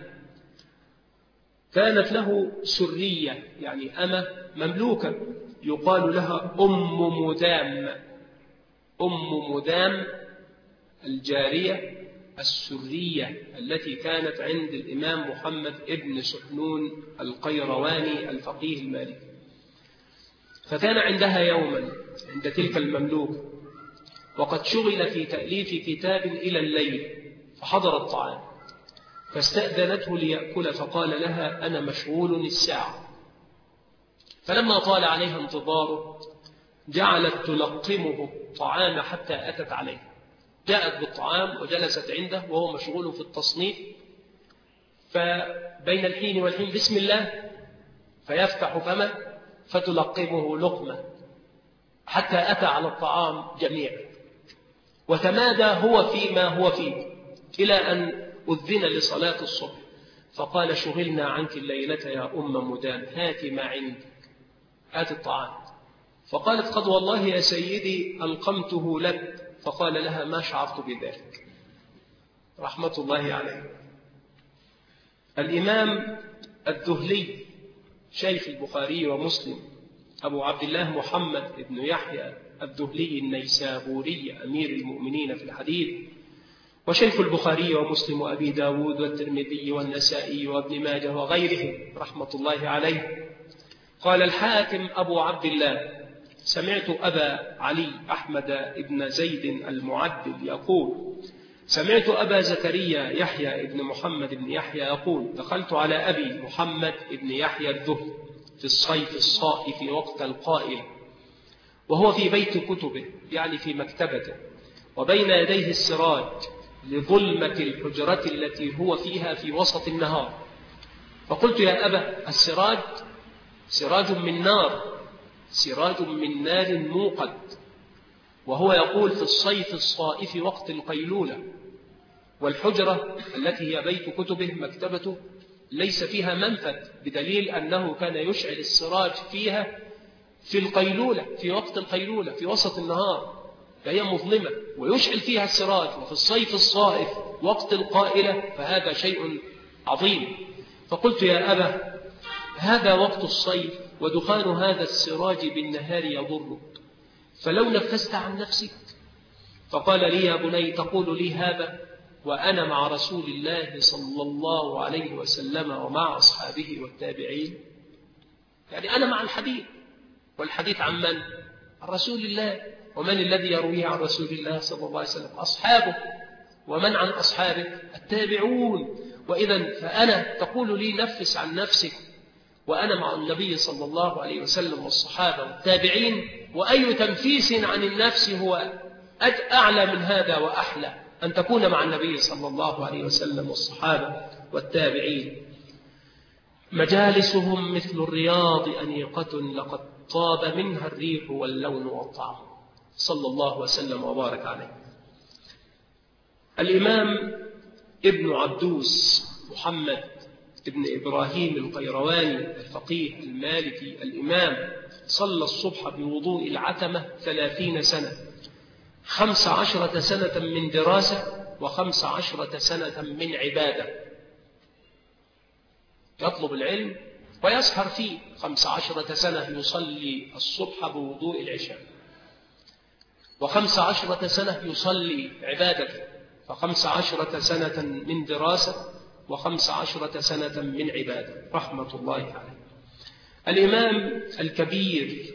كانت له سرية يعني أمة مملوكة يقال لها أم مدام. أم مدام الجارية السرية التي كانت عند الإمام محمد ابن سحنون القيرواني الفقيه المالكي. فكان عندها يوما عند تلك المملوكة وقد شغل في تأليف كتاب إلى الليل، فحضر الطعام فاستأذنته ليأكل، فقال لها: أنا مشغول الساعة. فلما طال عليها انتظاره جعلت تلقمه الطعام حتى أتت عليه. جاءت بالطعام وجلست عنده وهو مشغول في التصنيف، فبين الحين والحين بسم الله فيفتح فمه فتلقمه لقمة حتى أتى على الطعام جميعا، وتمادى هو فيما هو فيه إلى أن أذن لصلاة الصبح، فقال: شغلنا عنك الليلة يا أم مدام، هات ما عندك، هات الطعام. فقالت: قد والله يا سيدي ألقمته لك. فقال لها: ما شعرت بذلك، رحمة الله عليه. الإمام الذهلي شيخ البخاري ومسلم أبو عبد الله محمد بن يحيى الذهلي النيسابوري أمير المؤمنين في الحديث، وشيخ البخاري ومسلم وأبي داود والترمذي والنسائي وابن ماجه وغيرهم رحمة الله عليه، قال الحاكم أبو عبد الله: سمعت أبا علي أحمد بن زيد المعدل يقول: سمعت أبا زكريا يحيى بن محمد بن يحيى يقول: دخلت على أبي محمد بن يحيى الذهلي في الصيف الصائف وقت القائل، وهو في بيت كتبه يعني في مكتبته، وبين يديه السراج لظلمة الحجرة التي هو فيها في وسط النهار. فقلت: يا أبا، السراج سراج من نار، سراج من نار موقد. وهو يقول في الصيف الصائف وقت القيلولة، والحجرة التي هي بيت كتبه مكتبته ليس فيها منفذ، بدليل أنه كان يشعل السراج فيها في القيلولة، في وقت القيلولة في وسط النهار، فهي مظلمة ويشعل فيها السراج، وفي الصيف الصائف وقت القائلة، فهذا شيء عظيم. فقلت: يا أبا، هذا وقت الصيف ودخان هذا السراج بالنهار يضرك، فلو نفست عن نفسك. فقال لي: يا بني، تقول لي هذا وأنا مع رسول الله صلى الله عليه وسلم ومع أصحابه والتابعين؟ يعني أنا مع الحديث، والحديث عن من؟ عن رسول الله. ومن الذي يرويه عن رسول الله صلى الله عليه وسلم؟ أصحابه. ومن عن أصحابه؟ التابعون. وإذا فأنا تقول لي نفس عن نفسك وأنا مع النبي صلى الله عليه وسلم والصحابة والتابعين؟ وأي تنفيس عن النفس هو أعلى من هذا وأحلى أن تكون مع النبي صلى الله عليه وسلم والصحابة والتابعين. مجالسهم مثل الرياض أنيقة، لقد طاب منها الريح واللون والطعم، صلى الله وسلم وبارك عليه. الإمام ابن عبدوس محمد ابن إبراهيم القيرواني الفقيه المالكي الإمام صلى الصبح بوضوء العتمة 30 سنة، 15 سنة من دراسة و15 سنة من عبادة، يطلب العلم ويسهر فيه. 15 سنة يصلي الصبح بوضوء العشاء، و15 سنة يصلي عبادته، ف15 سنة من دراسة و15 سنة من عبادة، رحمة الله عليه. الإمام الكبير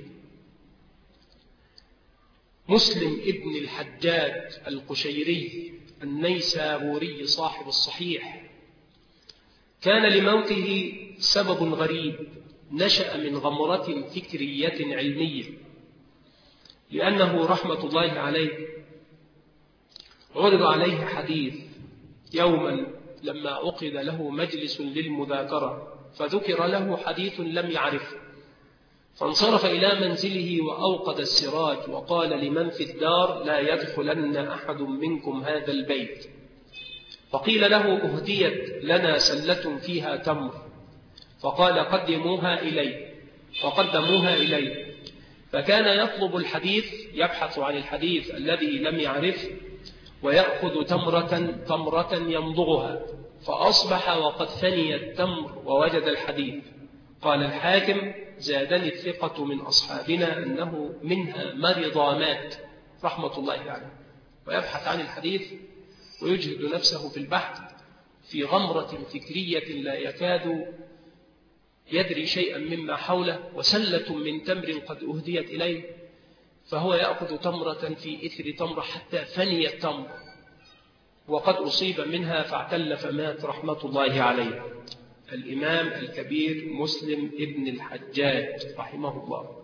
مسلم ابن الحجاج القشيري النيسابوري صاحب الصحيح، كان لموته سبب غريب، نشأ من غمرة فكرية علمية، لأنه رحمة الله عليه عرض عليه حديث يوما لما عقد له مجلس للمذاكرة، فذكر له حديث لم يعرفه، فانصرف إلى منزله وأوقد السراج وقال لمن في الدار: لا يدخلن أحد منكم هذا البيت. فقيل له: أهديت لنا سلة فيها تمر. فقال: قدموها إلي. فقدموها إلي، فكان يطلب الحديث، يبحث عن الحديث الذي لم يعرفه، ويأخذ تمرة يمضغها، فأصبح وقد ثني التمر ووجد الحديث. قال الحاكم: زادني الثقة من أصحابنا أنه منها مرض مات رحمة الله عليه. ويبحث عن الحديث ويجهد نفسه في البحث في غمرة فكرية لا يكاد يدري شيئا مما حوله، وسلة من تمر قد أهديت إليه، فهو يأخذ تمرة في إثر تمرة حتى فني التمر، وقد أصيب منها فاعتل فمات رحمة الله عليه. الإمام الكبير مسلم ابن الحجاج رحمه الله.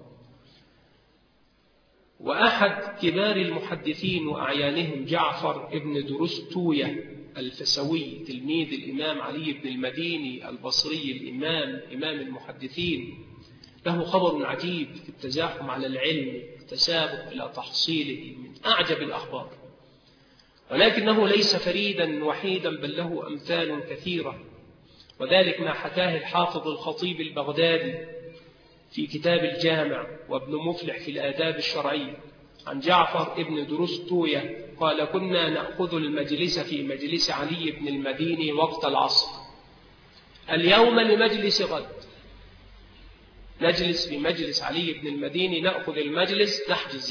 وأحد كبار المحدثين وأعيانهم جعفر ابن درستوية الفسوي تلميذ الإمام علي بن المديني البصري الإمام إمام المحدثين، له خبر عجيب في التزاحم على العلم والتسابق إلى تحصيله من أعجب الأخبار، ولكنه ليس فريدا وحيدا بل له أمثال كثيرة. وذلك ما حكاه الحافظ الخطيب البغدادي في كتاب الجامع، وابن مفلح في الآداب الشرعية، عن جعفر ابن درستوية قال: كنا نأخذ المجلس في مجلس علي بن المديني وقت العصر، اليوم لمجلس غد. نجلس في مجلس علي بن المديني، نأخذ المجلس،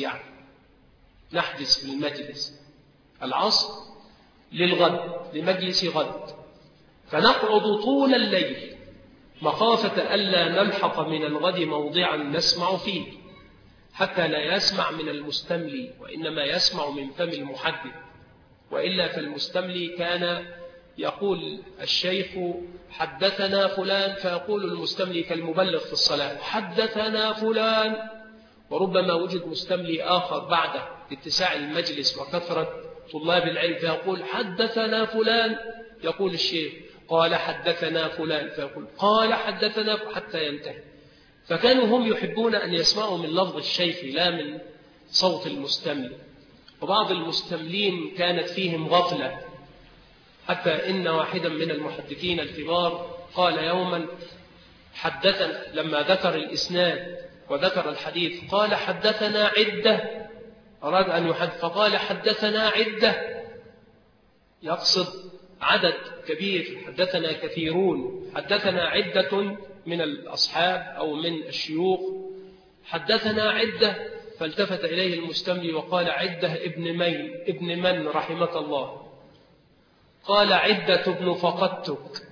نحجز في المجلس العصر للغد، لمجلس غد، فنقعد طول الليل مخافة ألا نلحق من الغد موضعا نسمع فيه، حتى لا يسمع من المستملي، وإنما يسمع من فم المحدث. وإلا فالمستملي كان يقول الشيخ: حدثنا فلان، فيقول المستملي كالمبلغ في الصلاة: حدثنا فلان. وربما وجد مستملي آخر بعد اتساع المجلس وكثرة طلاب العلم فيقول: حدثنا فلان، يقول الشيخ: قال حدثنا فلان، فيقول: قال حدثنا، حتى ينتهي. فكانوا هم يحبون أن يسمعوا من لفظ الشيخ لا من صوت المستملي. وبعض المستملين كانت فيهم غفلة، حتى إن واحدا من المحدثين الكبار قال يوما: حدثنا، لما ذكر الإسناد وذكر الحديث قال: حدثنا عدة. أراد أن يحدث فقال: حدثنا عدة، يقصد عدد كبير، حدثنا كثيرون، حدثنا عدة من الأصحاب أو من الشيوخ، حدثنا عدة. فالتفت إليه المستملي وقال: عدة ابن من رحمك الله؟ قال: عدة ابن فقدتك.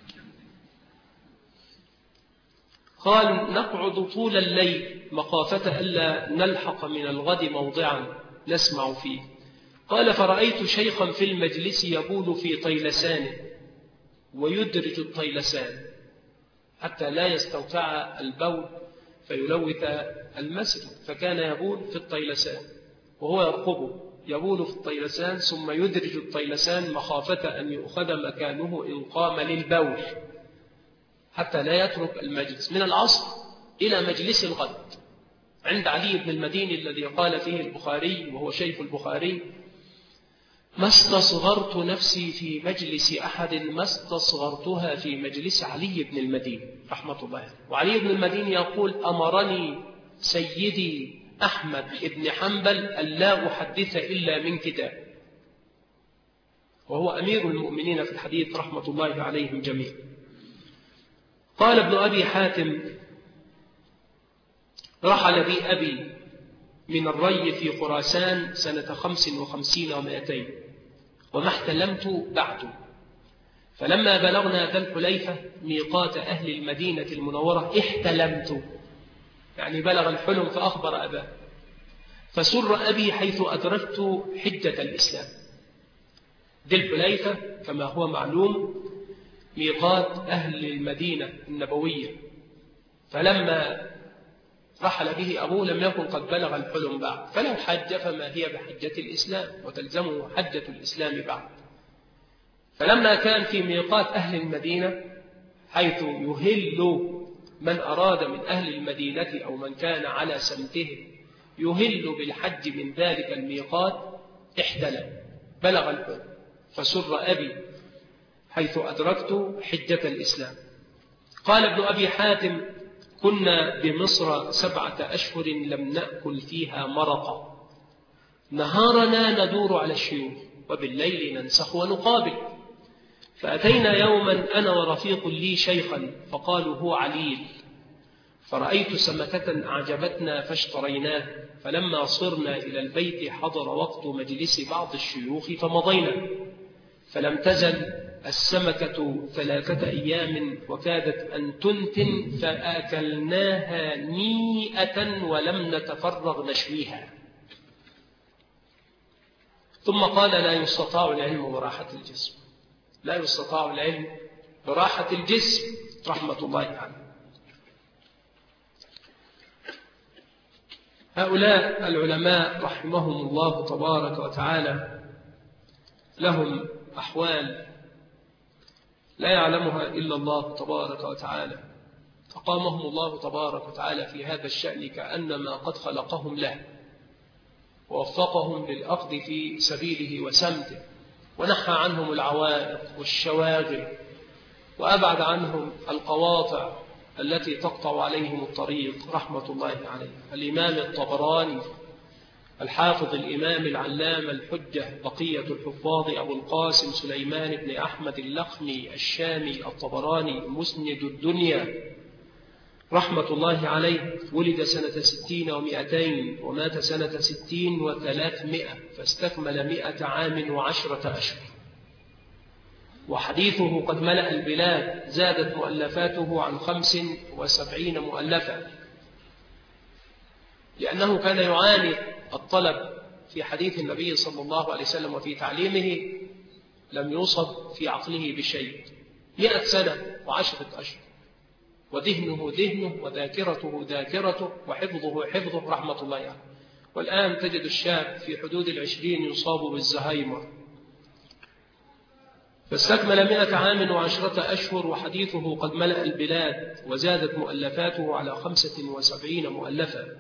قال: نقعد طول الليل مخافة ألا نلحق من الغد موضعا نسمع فيه. قال: فرأيت شيخا في المجلس يبول في طيلسانه، ويدرج الطيلسان حتى لا يستوقع البول فيلوث المسجد، فكان يبول في الطيلسان وهو يرقبه، يبول في الطيلسان ثم يدرج الطيلسان مخافة أن يؤخذ مكانه إن قام للبول، حتى لا يترك المجلس من العصر إلى مجلس الغد عند علي بن المديني الذي قال فيه البخاري وهو شيخ البخاري: ما استصغرت نفسي في مجلس أحد ما استصغرتها في مجلس علي بن المديني رحمة الله. وعلي بن المديني يقول: أمرني سيدي أحمد بن حنبل ألا أحدث إلا من كتاب، وهو أمير المؤمنين في الحديث رحمة الله عليهم جميعا. قال ابن أبي حاتم: رحل بي أبي من الري في خراسان سنة 55 و200، وما احتلمت بعد. فلما بلغنا ذا الحليفة ميقات أهل المدينة المنورة احتلمت، يعني بلغ الحلم فأخبر أباه. فسر أبي حيث أدركت حجة الإسلام. ذي الحليفة كما هو معلوم ميقات أهل المدينة النبوية، فلما رحل به أبوه لم يكن قد بلغ الحلم بعد، فلو حج فما هي بحجة الإسلام وتلزمه حجة الإسلام بعد. فلما كان في ميقات أهل المدينة حيث يهل من أراد من أهل المدينة أو من كان على سمتهم يهل بالحج من ذلك الميقات احتلم بلغ الحلم، فسر أبي حيث أدركت حجة الإسلام. قال ابن أبي حاتم: كنا بمصر 7 أشهر لم نأكل فيها مرقا، نهارنا ندور على الشيوخ وبالليل ننسخ ونقابل، فأتينا يوما أنا ورفيق لي شيخا فقالوا هو عليل، فرأيت سمكة أعجبتنا فاشتريناه، فلما صرنا إلى البيت حضر وقت مجلس بعض الشيوخ فمضينا، فلم تزل السمكة 3 أيام وكادت أن تنتن، فأكلناها نيئة ولم نتفرغ نشويها. ثم قال: لا يستطاع العلم براحة الجسم، لا يستطاع العلم براحة الجسم، رحمة الله عليه. هؤلاء العلماء رحمهم الله تبارك وتعالى لهم أحوال لا يعلمها إلا الله تبارك وتعالى، فقامهم الله تبارك وتعالى في هذا الشأن كأنما قد خلقهم له، ووفقهم للأخذ في سبيله وسمته، ونحى عنهم العوائق والشواغل، وأبعد عنهم القواطع التي تقطع عليهم الطريق، رحمة الله عليه. الإمام الطبراني الحافظ الإمام العلامة الحجة بقية الحفاظ أبو القاسم سليمان بن أحمد اللخمي الشامي الطبراني مسند الدنيا، رحمة الله عليه، ولد سنة 60 و200 ومات سنة 60 و300، فاستكمل 100 عام و10 أشهر، وحديثه قد ملأ البلاد، زادت مؤلفاته عن 75 مؤلفا، لأنه كان يعاني الطلب في حديث النبي صلى الله عليه وسلم وفي تعليمه، لم يوصف في عقله بشيء، 100 سنة و10 أشهر، وذهنه ذهنه وذاكرته ذاكرته وحفظه حفظه، رحمة الله عليه. والآن تجد الشاب في حدود 20 يصاب بالزهايمر، فاستكمل 100 عام و10 أشهر، وحديثه قد ملأ البلاد، وزادت مؤلفاته على 75 مؤلفا.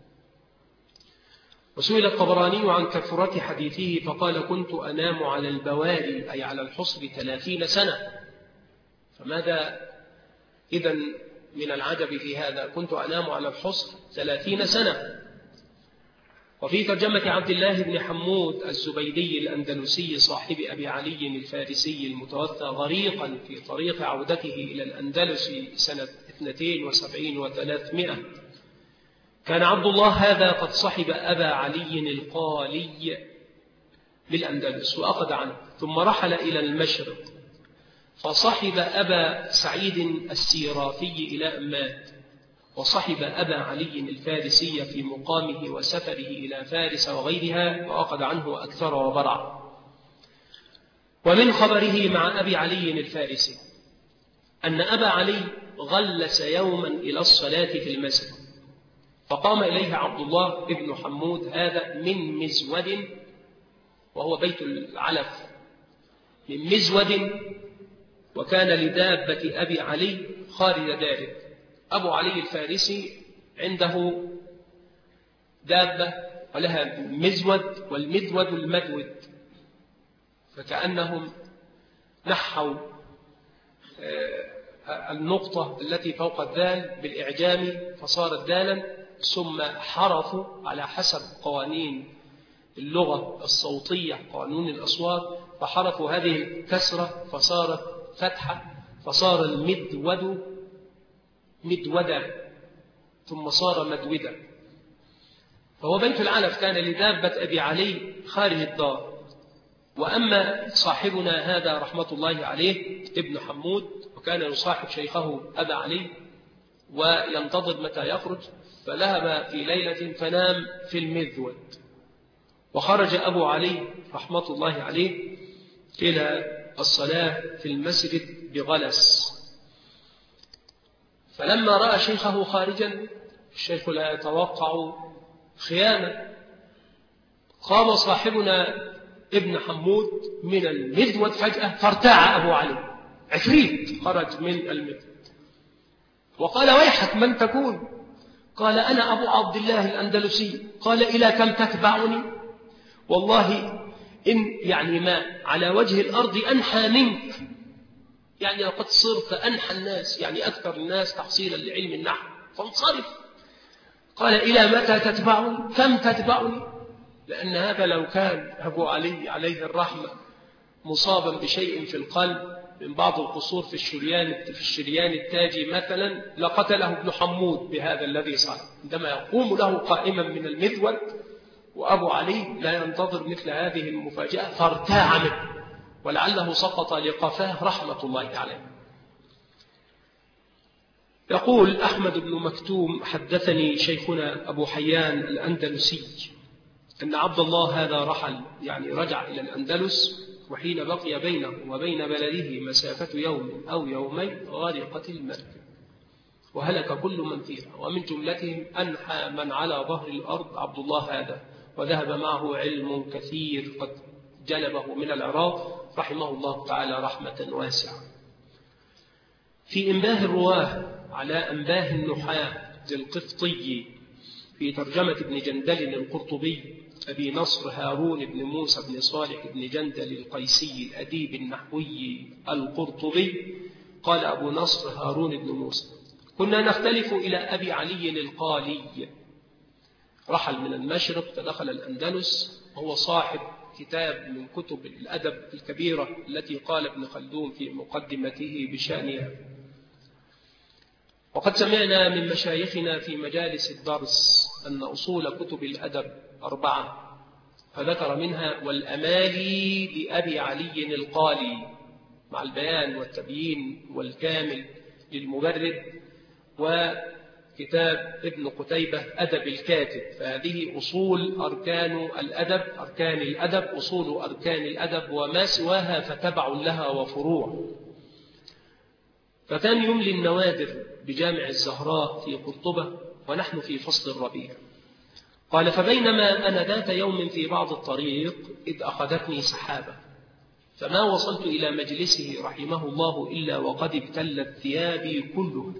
وسئل الطبراني عن كثرة حديثه فقال: كنت أنام على البواري أي على الحصر 30 سنة. فماذا إذن من العجب في هذا؟ كنت أنام على الحصر 30 سنة. وفي ترجمة عبد الله بن حمود الزبيدي الأندلسي صاحب أبي علي الفارسي المتوفى غريقا في طريق عودته إلى الأندلس سنة 72 و300، كان عبد الله هذا قد صحب أبا علي القالي بالأندلس وأخذ عنه، ثم رحل إلى المشرق فصحب أبا سعيد السيرافي إلى أن مات، وصحب أبا علي الفارسي في مقامه وسفره إلى فارس وغيرها، وأخذ عنه أكثر وبرع. ومن خبره مع أبي علي الفارسي أن أبا علي غلس يوما إلى الصلاة في المسجد، فقام إليه عبد الله ابن حمود هذا من مزود، وهو بيت العلف، من مزود، وكان لدابة أبي علي خارج داره. أبو علي الفارسي عنده دابة ولها مزود، والمذود المدود، فكأنهم نحوا النقطة التي فوق الذال بالإعجام فصارت دالا، ثم حرفوا على حسب قوانين اللغة الصوتية قانون الأصوات، فحرفوا هذه الكسرة فصارت فتحة، فصار المدود مدودا، ثم صار مدودا. فهو بيت العلف كان لدابة أبي علي خارج الدار. وأما صاحبنا هذا رحمة الله عليه ابن حمود، وكان يصاحب شيخه أبا علي وينتظر متى يخرج، فذهب في ليلة فنام في المذود، وخرج أبو علي رحمة الله عليه إلى الصلاة في المسجد بغلس، فلما رأى شيخه خارجا، الشيخ لا يتوقع خيانة، قام صاحبنا ابن حمود من المذود فجأة، فارتاع أبو علي، عفريت خرج من المذود، وقال ويحك من تكون؟ قال أنا أبو عبد الله الأندلسي. قال إلى كم تتبعني؟ والله إن يعني ما على وجه الأرض أنحى منك، يعني لقد صرت أنحى الناس، يعني أكثر الناس تحصيلا لعلم النحو، فانصرف. قال إلى متى تتبعني؟ كم تتبعني؟ لأن هذا لو كان أبو علي عليه الرحمة مصابا بشيء في القلب من بعض القصور في الشريان التاجي مثلا لقتله ابن حمود بهذا الذي صار، عندما يقوم له قائما من المذود وأبو علي لا ينتظر مثل هذه المفاجأة فارتاع منه ولعله سقط لقفاه رحمة الله عليه. يقول أحمد بن مكتوم حدثني شيخنا أبو حيان الأندلسي أن عبد الله هذا رحل، يعني رجع إلى الأندلس، وحين بقي بينه وبين بلده مسافة يوم أو يومين غرقت المركب وهلك كل من فيها، ومن جملتهم أنحى من على ظهر الأرض عبد الله هذا، وذهب معه علم كثير قد جلبه من العراق رحمه الله تعالى رحمة واسعة. في إنباه الرواه على أنباه النحاة للقفطي في ترجمة ابن جندل القرطبي أبي نصر هارون بن موسى بن صالح بن جندل القيسي الأديب النحوي القرطبي، قال أبو نصر هارون بن موسى: كنا نختلف إلى أبي علي القالي، رحل من المشرق فدخل الأندلس، وهو صاحب كتاب من كتب الأدب الكبيرة التي قال ابن خلدون في مقدمته بشأنها. وقد سمعنا من مشايخنا في مجالس الدرس أن أصول كتب الأدب 4، فذكر منها والأمالي لأبي علي القالي مع البيان والتبيين والكامل للمبرد، وكتاب ابن قتيبة أدب الكاتب. فهذه أصول أركان الأدب، أصول أركان الأدب، وما سواها فتبع لها وفروع. فكان يملي النوادر بجامع الزهراء في قرطبة ونحن في فصل الربيع. قال: فبينما أنا ذات يوم في بعض الطريق إذ أخذتني سحابة، فما وصلت إلى مجلسه رحمه الله إلا وقد ابتلت ثيابي كلها،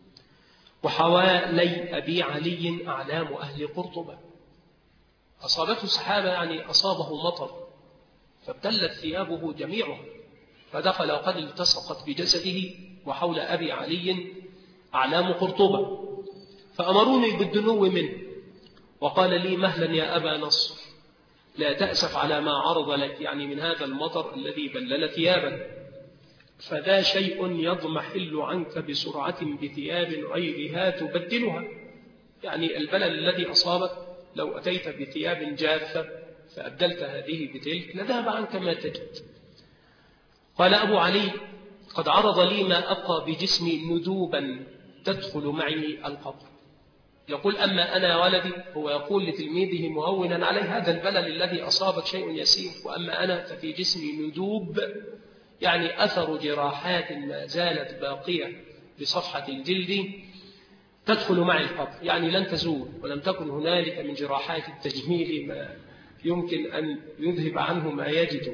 وحوالي أبي علي أعلام أهل قرطبة. أصابته سحابة يعني أصابه مطر، فابتلت ثيابه جميعها، فدخل وقد التصقت بجسده، وحول أبي علي أعلام قرطبة، فأمروني بالدنو منه، وقال لي: مهلا يا أبا نصر، لا تأسف على ما عرض لك، يعني من هذا المطر الذي بلل ثيابك، فذا شيء يضمحل عنك بسرعة بثياب غيرها تبدلها، يعني البلل الذي أصابك لو أتيت بثياب جافة فأبدلت هذه بتلك لذهب عنك ما تجد. قال أبو علي: قد عرض لي ما أبقى بجسمي ندوبا تدخل معي القبر. يقول: أما أنا ولدي، هو يقول لتلميذه مهونا عليه هذا البلل الذي أصابك شيء يسير، وأما أنا ففي جسمي ندوب، يعني أثر جراحات ما زالت باقية بصفحة الجلد تدخل معي القبر، يعني لن تزول، ولم تكن هنالك من جراحات التجميل ما يمكن أن يذهب عنه ما يجد.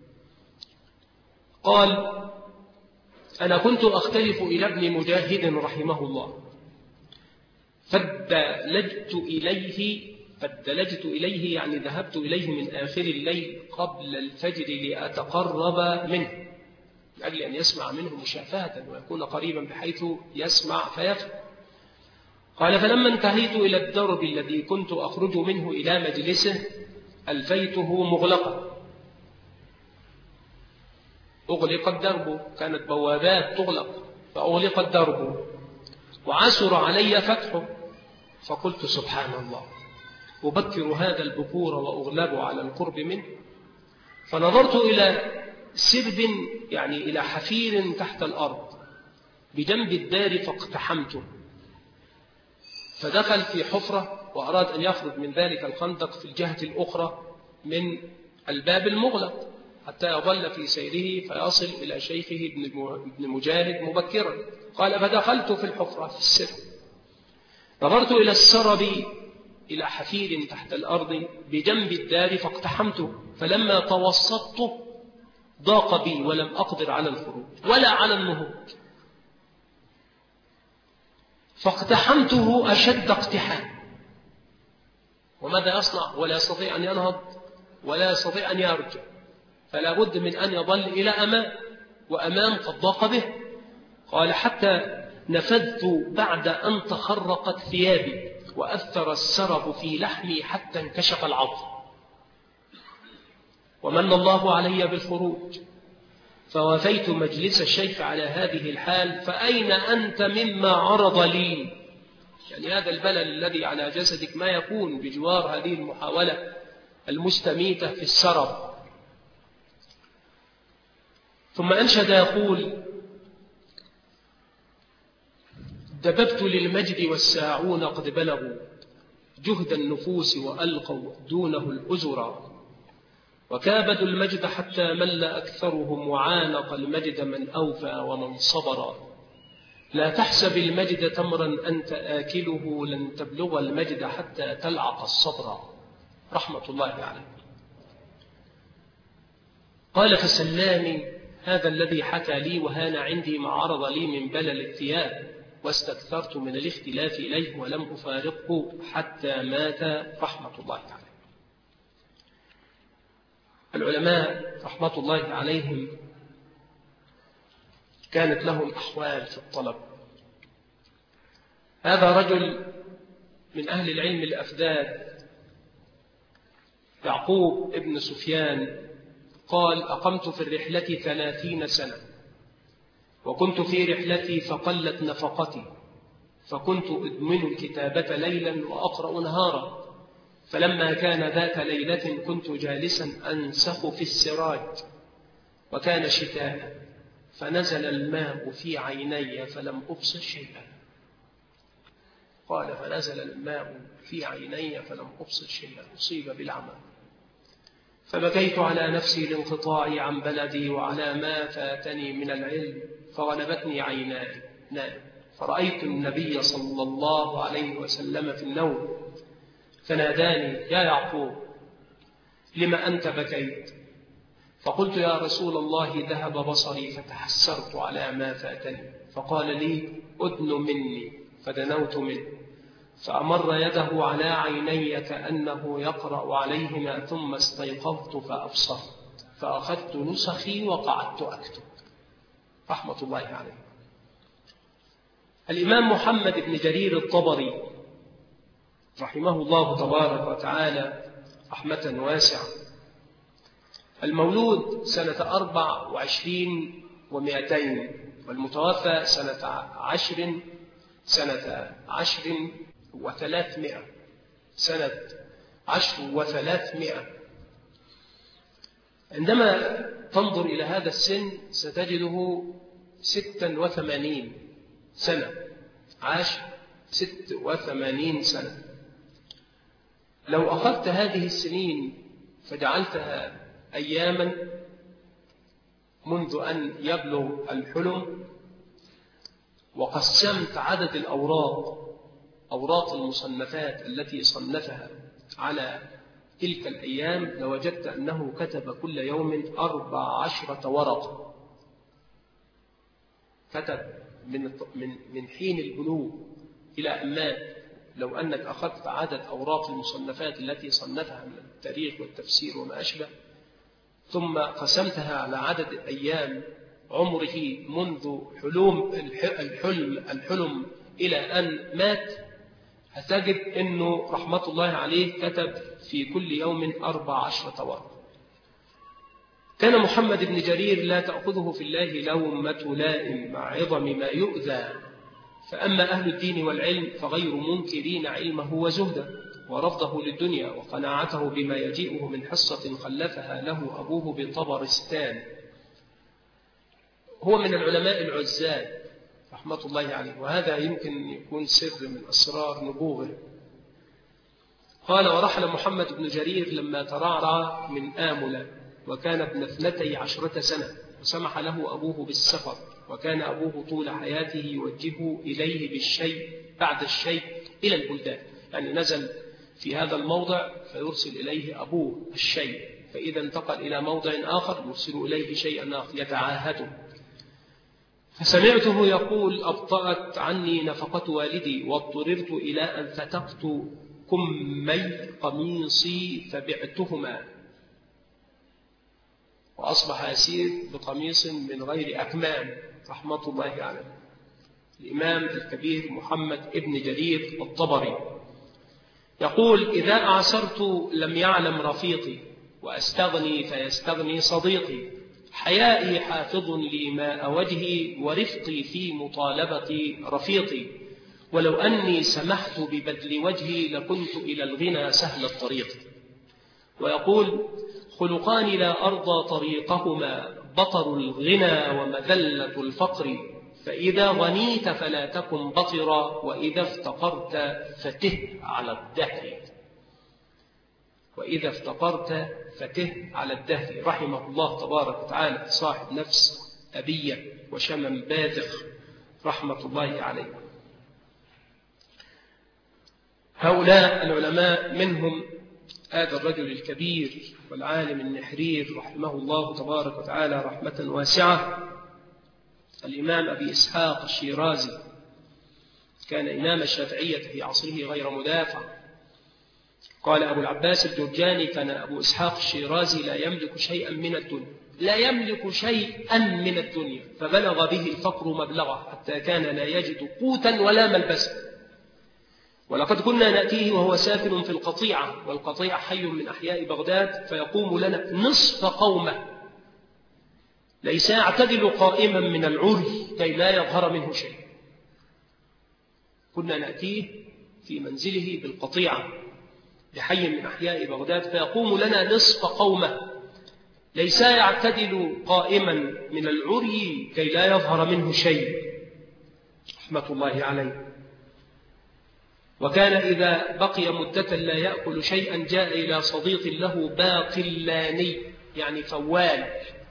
قال: أنا كنت أختلف إلى ابن مجاهد رحمه الله، فادلجت إليه يعني ذهبت إليه من آخر الليل قبل الفجر لأتقرب منه، لأجل أن يسمع منه مشافهة ويكون قريبا بحيث يسمع فيفهم. قال: فلما انتهيت إلى الدرب الذي كنت أخرج منه إلى مجلسه ألفيته مغلقا، أغلق الدرب، كانت بوابات تغلق فأغلق الدرب، وعسر علي فتحه، فقلت: سبحان الله، أبكر هذا البكور وأغلب على القرب منه. فنظرت إلى سرب، يعني إلى حفير تحت الأرض بجنب الدار، فاقتحمته، فدخل في حفرة وأراد أن يخرج من ذلك الخندق في الجهة الأخرى من الباب المغلق حتى يظل في سيره فيصل إلى شيخه ابن مجاهد مبكرا. قال: فدخلت في الحفرة في السر، نظرت إلى السرب إلى حفير تحت الأرض بجنب الدار فاقتحمته، فلما توسطت ضاق بي ولم أقدر على الخروج ولا على النهوض. فاقتحمته أشد اقتحام. وماذا يصنع؟ ولا يستطيع أن ينهض ولا يستطيع أن يرجع، فلا بد من أن يظل إلى أمام، وأمام قد ضاق به. قال حتى نفذت بعد أن تخرقت ثيابي وأثر السرب في لحمي حتى انكشف العظم. ومن الله علي بالخروج فوافيت مجلس الشيخ على هذه الحال، فأين أنت مما عرض لي؟ يعني هذا البلل الذي على جسدك ما يكون بجوار هذه المحاولة المستميتة في السرب. ثم أنشد يقول: دببت للمجد والساعون قد بلغوا جهد النفوس وألقوا دونه الأزرا، وكابدوا المجد حتى مل أكثرهم، وعانق المجد من أوفى ومن صبر. لا تحسب المجد تمرا أنت آكله، لن تبلغ المجد حتى تلعق الصبر. رحمة الله عليه. قال: فسلاني هذا الذي حكى لي وهان عندي ما عرض لي من بلل الثياب، واستكثرت من الاختلاف إليه ولم أفارقه حتى مات. رحمة الله عليه. العلماء رحمة الله عليهم كانت لهم أحوال في الطلب. هذا رجل من أهل العلم الأفداد يعقوب ابن سفيان قال: أقمت في الرحلة 30 سنة، وكنت في رحلتي فقلت نفقتي، فكنت أدمن الكتابة ليلا وأقرأ نهارا، فلما كان ذات ليلة كنت جالسا أنسخ في السراج، وكان شتاء، فنزل الماء في عيني فلم أبصر شيئا. قال: فنزل الماء في عيني فلم أبصر شيئا، أصيب بالعمى، فبكيت على نفسي لانقطاعي عن بلدي وعلى ما فاتني من العلم، فغلبتني عيناي، فرأيت النبي صلى الله عليه وسلم في النوم، فناداني: يا يعقوب، لما أنت بكيت؟ فقلت: يا رسول الله، ذهب بصري فتحسرت على ما فاتني. فقال لي: أدن مني، فدنوت منه، فأمر يده على عيني كأنه يقرأ عليهما، ثم استيقظت فأبصرت، فأخذت نسخي وقعدت أكتب. رحمة الله عليه. الإمام محمد بن جرير الطبري رحمه الله تبارك وتعالى رحمة واسعة، المولود سنة 24 و200، والمتوفى سنة 10 و300، سنة 10 و300. عندما تنظر إلى هذا السن ستجده 86 سنة، عاش 86 سنة. لو أخذت هذه السنين فجعلتها أياما منذ أن يبلغ الحلم، وقسمت عدد أوراق المصنفات التي صنفها على تلك الأيام، لوجدت أنه كتب كل يوم 14 ورقة. كتب من حين البلوغ إلى أن مات. لو أنك أخذت عدد أوراق المصنفات التي صنفها من التاريخ والتفسير وما أشبه، ثم قسمتها على عدد أيام عمره منذ الحلم إلى أن مات، هتجد أنه رحمة الله عليه كتب في كل يوم 14 ورقة. كان محمد بن جرير لا تأخذه في الله لومة لائم مع عظم ما يؤذى، فأما أهل الدين والعلم فغير منكرين علمه وزهده ورفضه للدنيا وقناعته بما يجيئه من حصة خلفها له أبوه بطبرستان. هو من العلماء العزاب رحمة الله عليه، وهذا يمكن يكون سر من أسرار نبوغه. قال: ورحل محمد بن جرير لما ترعرع من آملة، وكان ابن 12 سنة، وسمح له أبوه بالسفر، وكان أبوه طول حياته يوجهه إليه بالشيء بعد الشيء إلى البلدان، يعني نزل في هذا الموضع فيرسل إليه أبوه الشيء، فإذا انتقل إلى موضع آخر يرسل إليه شيئا آخر يتعاهده. فسمعته يقول: أبطأت عني نفقة والدي واضطررت إلى أن فتقت كمي قميصي فبعتهما، وأصبح يسير بقميص من غير أكمام رحمة الله عليه. الإمام الكبير محمد ابن جرير الطبري يقول: إذا أعسرت لم يعلم رفيقي، وأستغني فيستغني صديقي، حيائي حافظ لي ماء وجهي، ورفقي في مطالبة رفيقي، ولو أني سمحت ببذل وجهي لكنت إلى الغنى سهل الطريق. ويقول: خلقان لا أرضى طريقهما، بطر الغنى ومذلة الفقر، فإذا غنيت فلا تكن بطرا، وإذا افتقرت فته على الدهر. وإذا افتقرت فته على الدهر. رحمه الله تبارك وتعالى صاحب نفس أبية وشمم باذخ رحمة الله عليه. هؤلاء العلماء منهم هذا الرجل الكبير والعالم النحرير رحمه الله تبارك وتعالى رحمة واسعة، الإمام أبي إسحاق الشيرازي، كان إمام الشافعية في عصره غير مدافع. قال أبو العباس الجرجاني: كان أبو إسحاق الشيرازي لا يملك شيئا من الدنيا، لا يملك شيئا من الدنيا، فبلغ به الفقر مبلغه حتى كان لا يجد قوتا ولا ملبسا. ولقد كنا نأتيه وهو ساكن في القطيعة، والقطيعة حي من أحياء بغداد، فيقوم لنا نصف قومه، ليس يعتدل قائما من العري كي لا يظهر منه شيء. كنا نأتيه في منزله بالقطيعة بحي من أحياء بغداد، فيقوم لنا نصف قومه، ليس يعتدل قائما من العري كي لا يظهر منه شيء رحمة الله عليه. وكان إذا بقي مدة لا يأكل شيئا جاء إلى صديق له باقلاني، يعني فوال،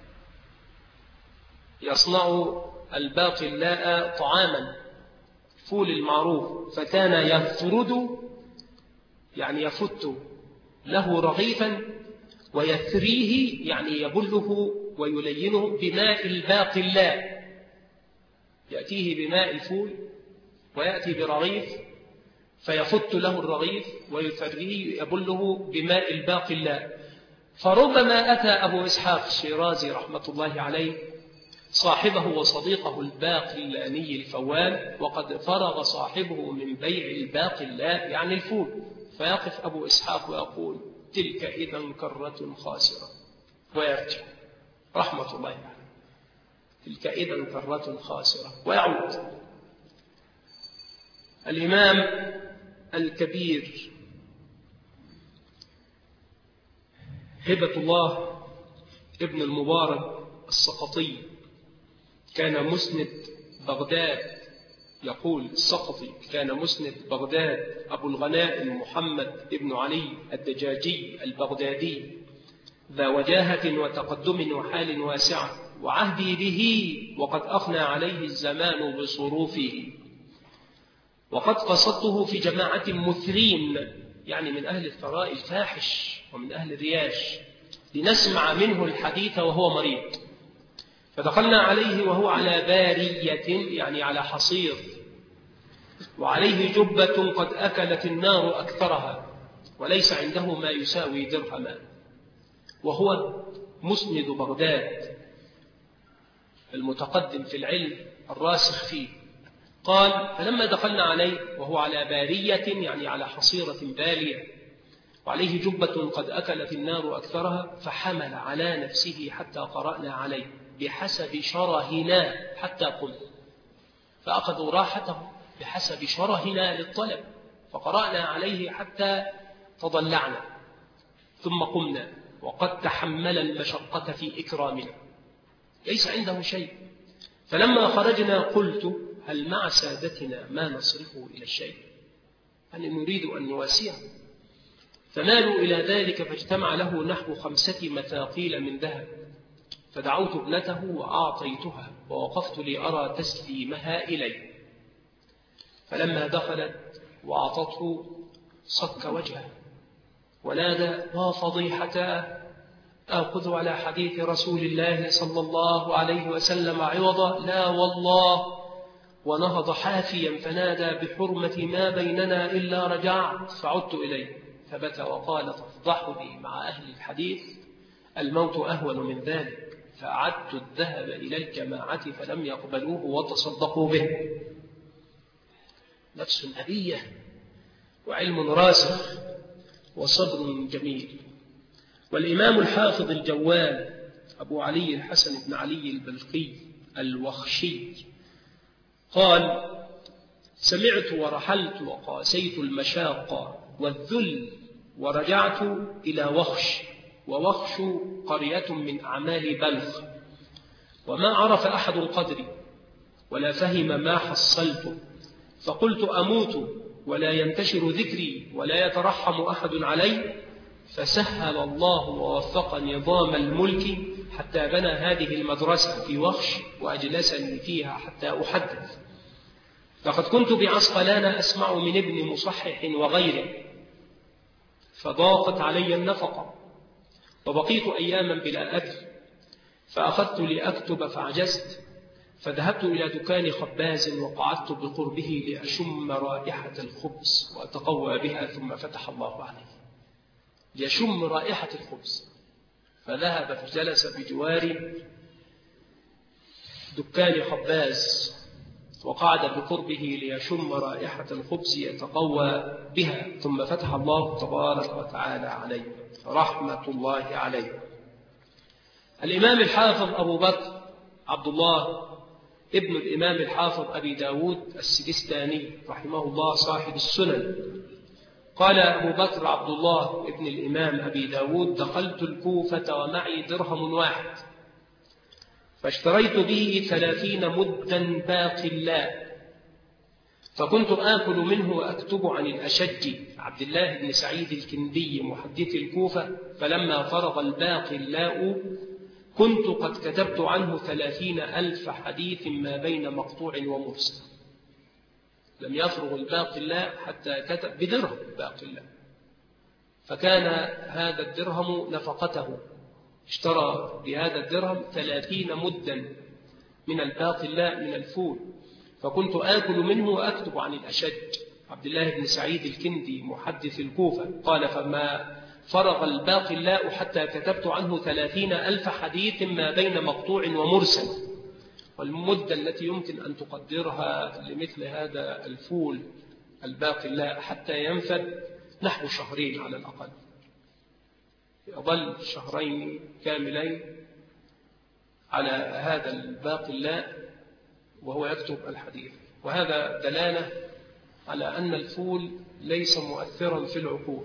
يصنع الباقلاء طعاما، فول المعروف، فكان يفرد يعني يفت له رغيفا، ويثريه يعني يبله ويلينه بماء الباقلاء. يأتيه بماء الفول ويأتي برغيف فيفت له الرغيف ويثريه يبله بماء الباقلاء. فربما أتى أبو إسحاق الشيرازي رحمة الله عليه صاحبه وصديقه الباقلاني الفوال، وقد فرغ صاحبه من بيع الباقلاء يعني الفول، فيقف أبو إسحاق ويقول: تلك إذا كرة خاسرة، ويرجع رحمة الله عليه. تلك إذا كرة خاسرة، ويعود. الإمام الكبير هبة الله ابن المبارك السقطي كان مسند بغداد، يقول السقطي: كان مسند بغداد أبو الغنائم محمد ابن علي الدجاجي البغدادي ذا وجاهة وتقدم وحال واسعة، وعهدي به وقد أغنى عليه الزمان بصروفه. وقد قصدته في جماعة مثرين، يعني من أهل الثراء الفاحش ومن أهل الرياش، لنسمع منه الحديث وهو مريض. فدخلنا عليه وهو على بارية، يعني على حصير، وعليه جبة قد أكلت النار أكثرها، وليس عنده ما يساوي درهما، وهو مسند بغداد المتقدم في العلم الراسخ فيه. قال: فلما دخلنا عليه وهو على بارية، يعني على حصيرة بالية، وعليه جبة قد أكلت النار أكثرها، فحمل على نفسه حتى قرأنا عليه بحسب شرهنا حتى قلنا، فأخذوا راحته بحسب شرهنا للطلب، فقرأنا عليه حتى تضلعنا، ثم قمنا، وقد تحمل المشقة في إكرامنا، ليس عنده شيء. فلما خرجنا قلت: هل مع سادتنا ما نصرفه إلى الشيء؟ يعني نريد أن نواسيه. فمالوا إلى ذلك، فاجتمع له نحو 5 مثاقيل من ذهب، فدعوت ابنته وأعطيتها، ووقفت لأرى تسليمها إلي. فلما دخلت وأعطته صك وجهه ونادى: ما فضيحتاه، آخذ على حديث رسول الله صلى الله عليه وسلم عوضا؟ لا والله. ونهض حافيا فنادى بحرمة ما بيننا إلا رجعت. فعدت إليه فبكى وقال: تفضحني مع أهل الحديث؟ الموت أهون من ذلك. فأعدت الذهب إلى الجماعة فلم يقبلوه وتصدقوا به. نفس نبية وعلم راسخ وصبر جميل. والإمام الحافظ الجوال أبو علي الحسن بن علي البلخي الوخشي قال: سمعت ورحلت وقاسيت المشاق والذل ورجعت إلى وخش، ووخش قرية من أعمال بلخ، وما عرف أحد قدري ولا فهم ما حصلت، فقلت أموت ولا ينتشر ذكري ولا يترحم أحد علي، فسهل الله ووفق نظام الملك حتى بنى هذه المدرسة في وخش وأجلسني فيها حتى أحدث. لقد كنت بعسقلان أسمع من ابن مصحح وغيره، فضاقت علي النفقة وبقيت أياما بلا أكل، فأخذت لأكتب فعجزت، فذهبت إلى دكان خباز وقعدت بقربه لأشم رائحة الخبز وأتقوى بها، ثم فتح الله عليه ليشم رائحة الخبز، فذهب فجلس بجوار دكان خباز وقعد بقربه ليشم رائحة الخبز يتقوى بها، ثم فتح الله تبارك وتعالى عليه رحمة الله عليه. الإمام الحافظ أبو بكر عبد الله ابن الإمام الحافظ أبي داود السجستاني رحمه الله صاحب السنن قال أبو بكر عبد الله ابن الإمام أبي داود: دخلت الكوفة ومعي درهم واحد، فاشتريت به 30 مدا باقلاء، فكنت آكل منه وأكتب عن الأشج عبد الله بن سعيد الكندي محدث الكوفة، فلما فرغ الباقلاء كنت قد كتبت عنه 30,000 حديث ما بين مقطوع ومرسل. لم يفرغ الباقلاء حتى كتب بدرهم باقلاء، فكان هذا الدرهم نفقته، اشترى بهذا الدرهم 30 مدا من الباقلاء من الفول، فكنت آكل منه وأكتب عن الأشج عبد الله بن سعيد الكندي محدث الكوفة. قال: فما فرغ الباقلاء حتى كتبت عنه 30,000 حديث ما بين مقطوع ومرسل. والمدة التي يمكن أن تقدرها لمثل هذا الفول الباقلاء حتى ينفد نحو 2 على الأقل، يظل 2 كاملين على هذا الباقلاء وهو يكتب الحديث. وهذا دلالة على أن الفول ليس مؤثرا في العقول،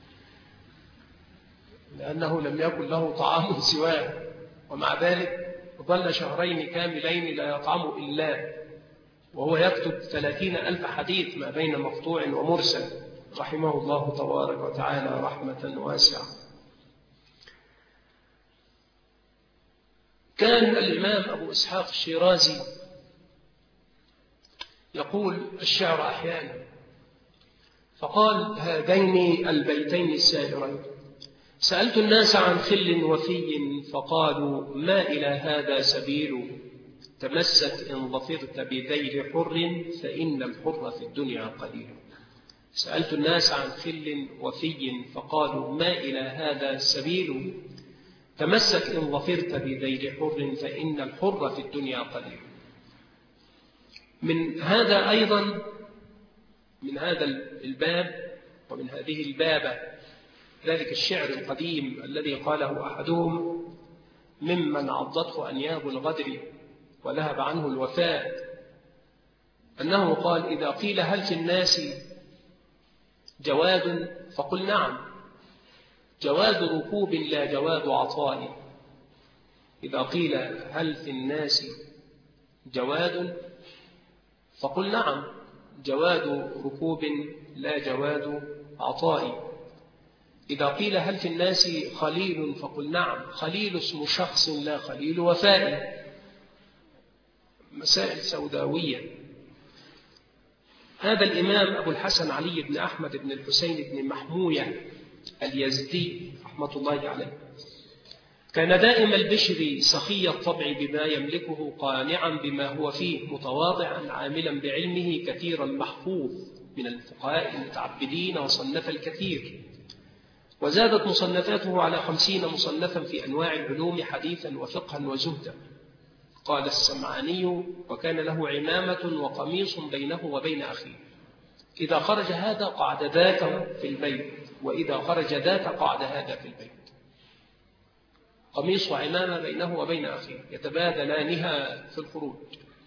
لأنه لم يكن له طعام سواه، ومع ذلك ظل 2 كاملين لا يطعم إلا وهو يكتب 30,000 حديث ما بين مقطوع ومرسل رحمه الله تبارك وتعالى رحمة واسعة. كان الإمام أبو إسحاق الشيرازي يقول الشعر أحيانا، فقال: هذين البيتين السائرين سألت الناس عن خل وفي فقالوا: ما إلى هذا سبيل، تمسك إن ظفرت بذيل حر فإن الحر في الدنيا قليل. سألت الناس عن خل وفي فقالوا: ما إلى هذا سبيل، تمسك إن ظفرت بذيل حر فإن الحر في الدنيا قليل. من هذا أيضا، من هذا الباب ومن هذه البابة، ذلك الشعر القديم الذي قاله أحدهم ممن عضته أنياب الغدر وذهب عنه الوفاء، أنه قال: إذا قيل هل في الناس جواد فقل نعم، جواد ركوب لا جواد عطاء. إذا قيل هل في الناس جواد فقل نعم، جواد ركوب لا جواد عطاء. إذا قيل هل في الناس خليل فقل نعم، خليل اسم شخص لا خليل وفاء. مسائل سوداوية. هذا الإمام أبو الحسن علي بن أحمد بن الحسين بن محموية اليزدي رحمة الله عليه كان دائم البشر سخي الطبع بما يملكه، قانعا بما هو فيه، متواضعا، عاملا بعلمه، كثيرا محفوظ من الفقهاء المتعبدين، وصنف الكثير، وزادت مصنفاته على 50 مصنفا في أنواع العلوم حديثا وفقها وزهدا. قال السمعاني: وكان له عمامة وقميص بينه وبين أخيه، إذا خرج هذا قعد ذاك في البيت، وإذا خرج ذاك قعد هذا في البيت. قميص وعمامة بينه وبين أخيه يتبادلانها في الخروج.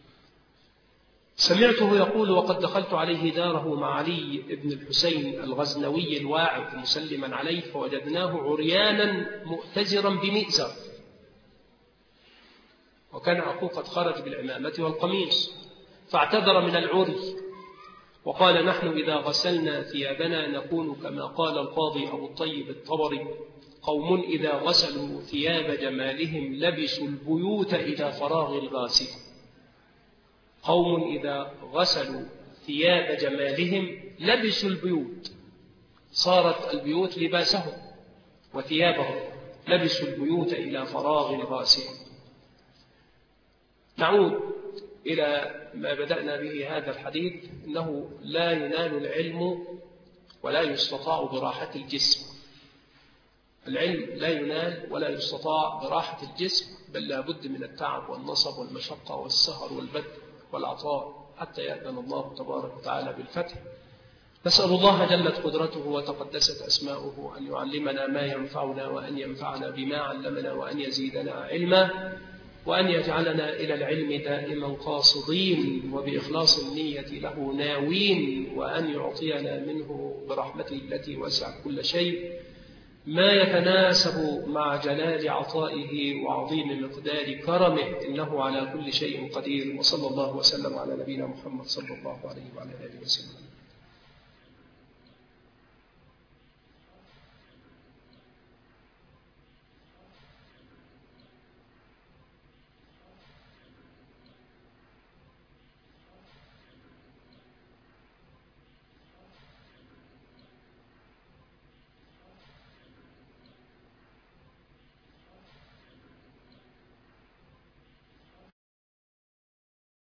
سمعته يقول: وقد دخلت عليه داره مع علي بن الحسين الغزنوي الواعظ مسلما عليه، فوجدناه عريانا مؤتزرا بمئزر، وكان أخوه قد خرج بالعمامة والقميص، فاعتذر من العري وقال: نحن إذا غسلنا ثيابنا نكون كما قال القاضي أبو الطيب الطبري: قوم إذا غسلوا ثياب جمالهم لبسوا البيوت إلى فراغ الغاسل. قوم إذا غسلوا ثياب جمالهم لبسوا البيوت، صارت البيوت لباسهم وثيابهم، لبسوا البيوت إلى فراغ الغاسل. نعود إلى ما بدأنا به هذا الحديث، إنه لا ينال العلم ولا يستطاع براحة الجسم. العلم لا ينال ولا يستطاع براحة الجسم، بل لا بد من التعب والنصب والمشقة والسهر والبذل والعطاء حتى يأذن الله تبارك وتعالى بالفتح. نسأل الله جلت قدرته وتقدست أسماؤه أن يعلمنا ما ينفعنا، وأن ينفعنا بما علمنا، وأن يزيدنا علما، وأن يجعلنا إلى العلم دائما قاصدين، وبإخلاص النية له ناوين، وأن يعطينا منه برحمته التي وسعت كل شيء ما يتناسب مع جلال عطائه وعظيم مقدار كرمه، إنه على كل شيء قدير. وصلى الله وسلم على نبينا محمد صلى الله عليه وعلى آله وسلم.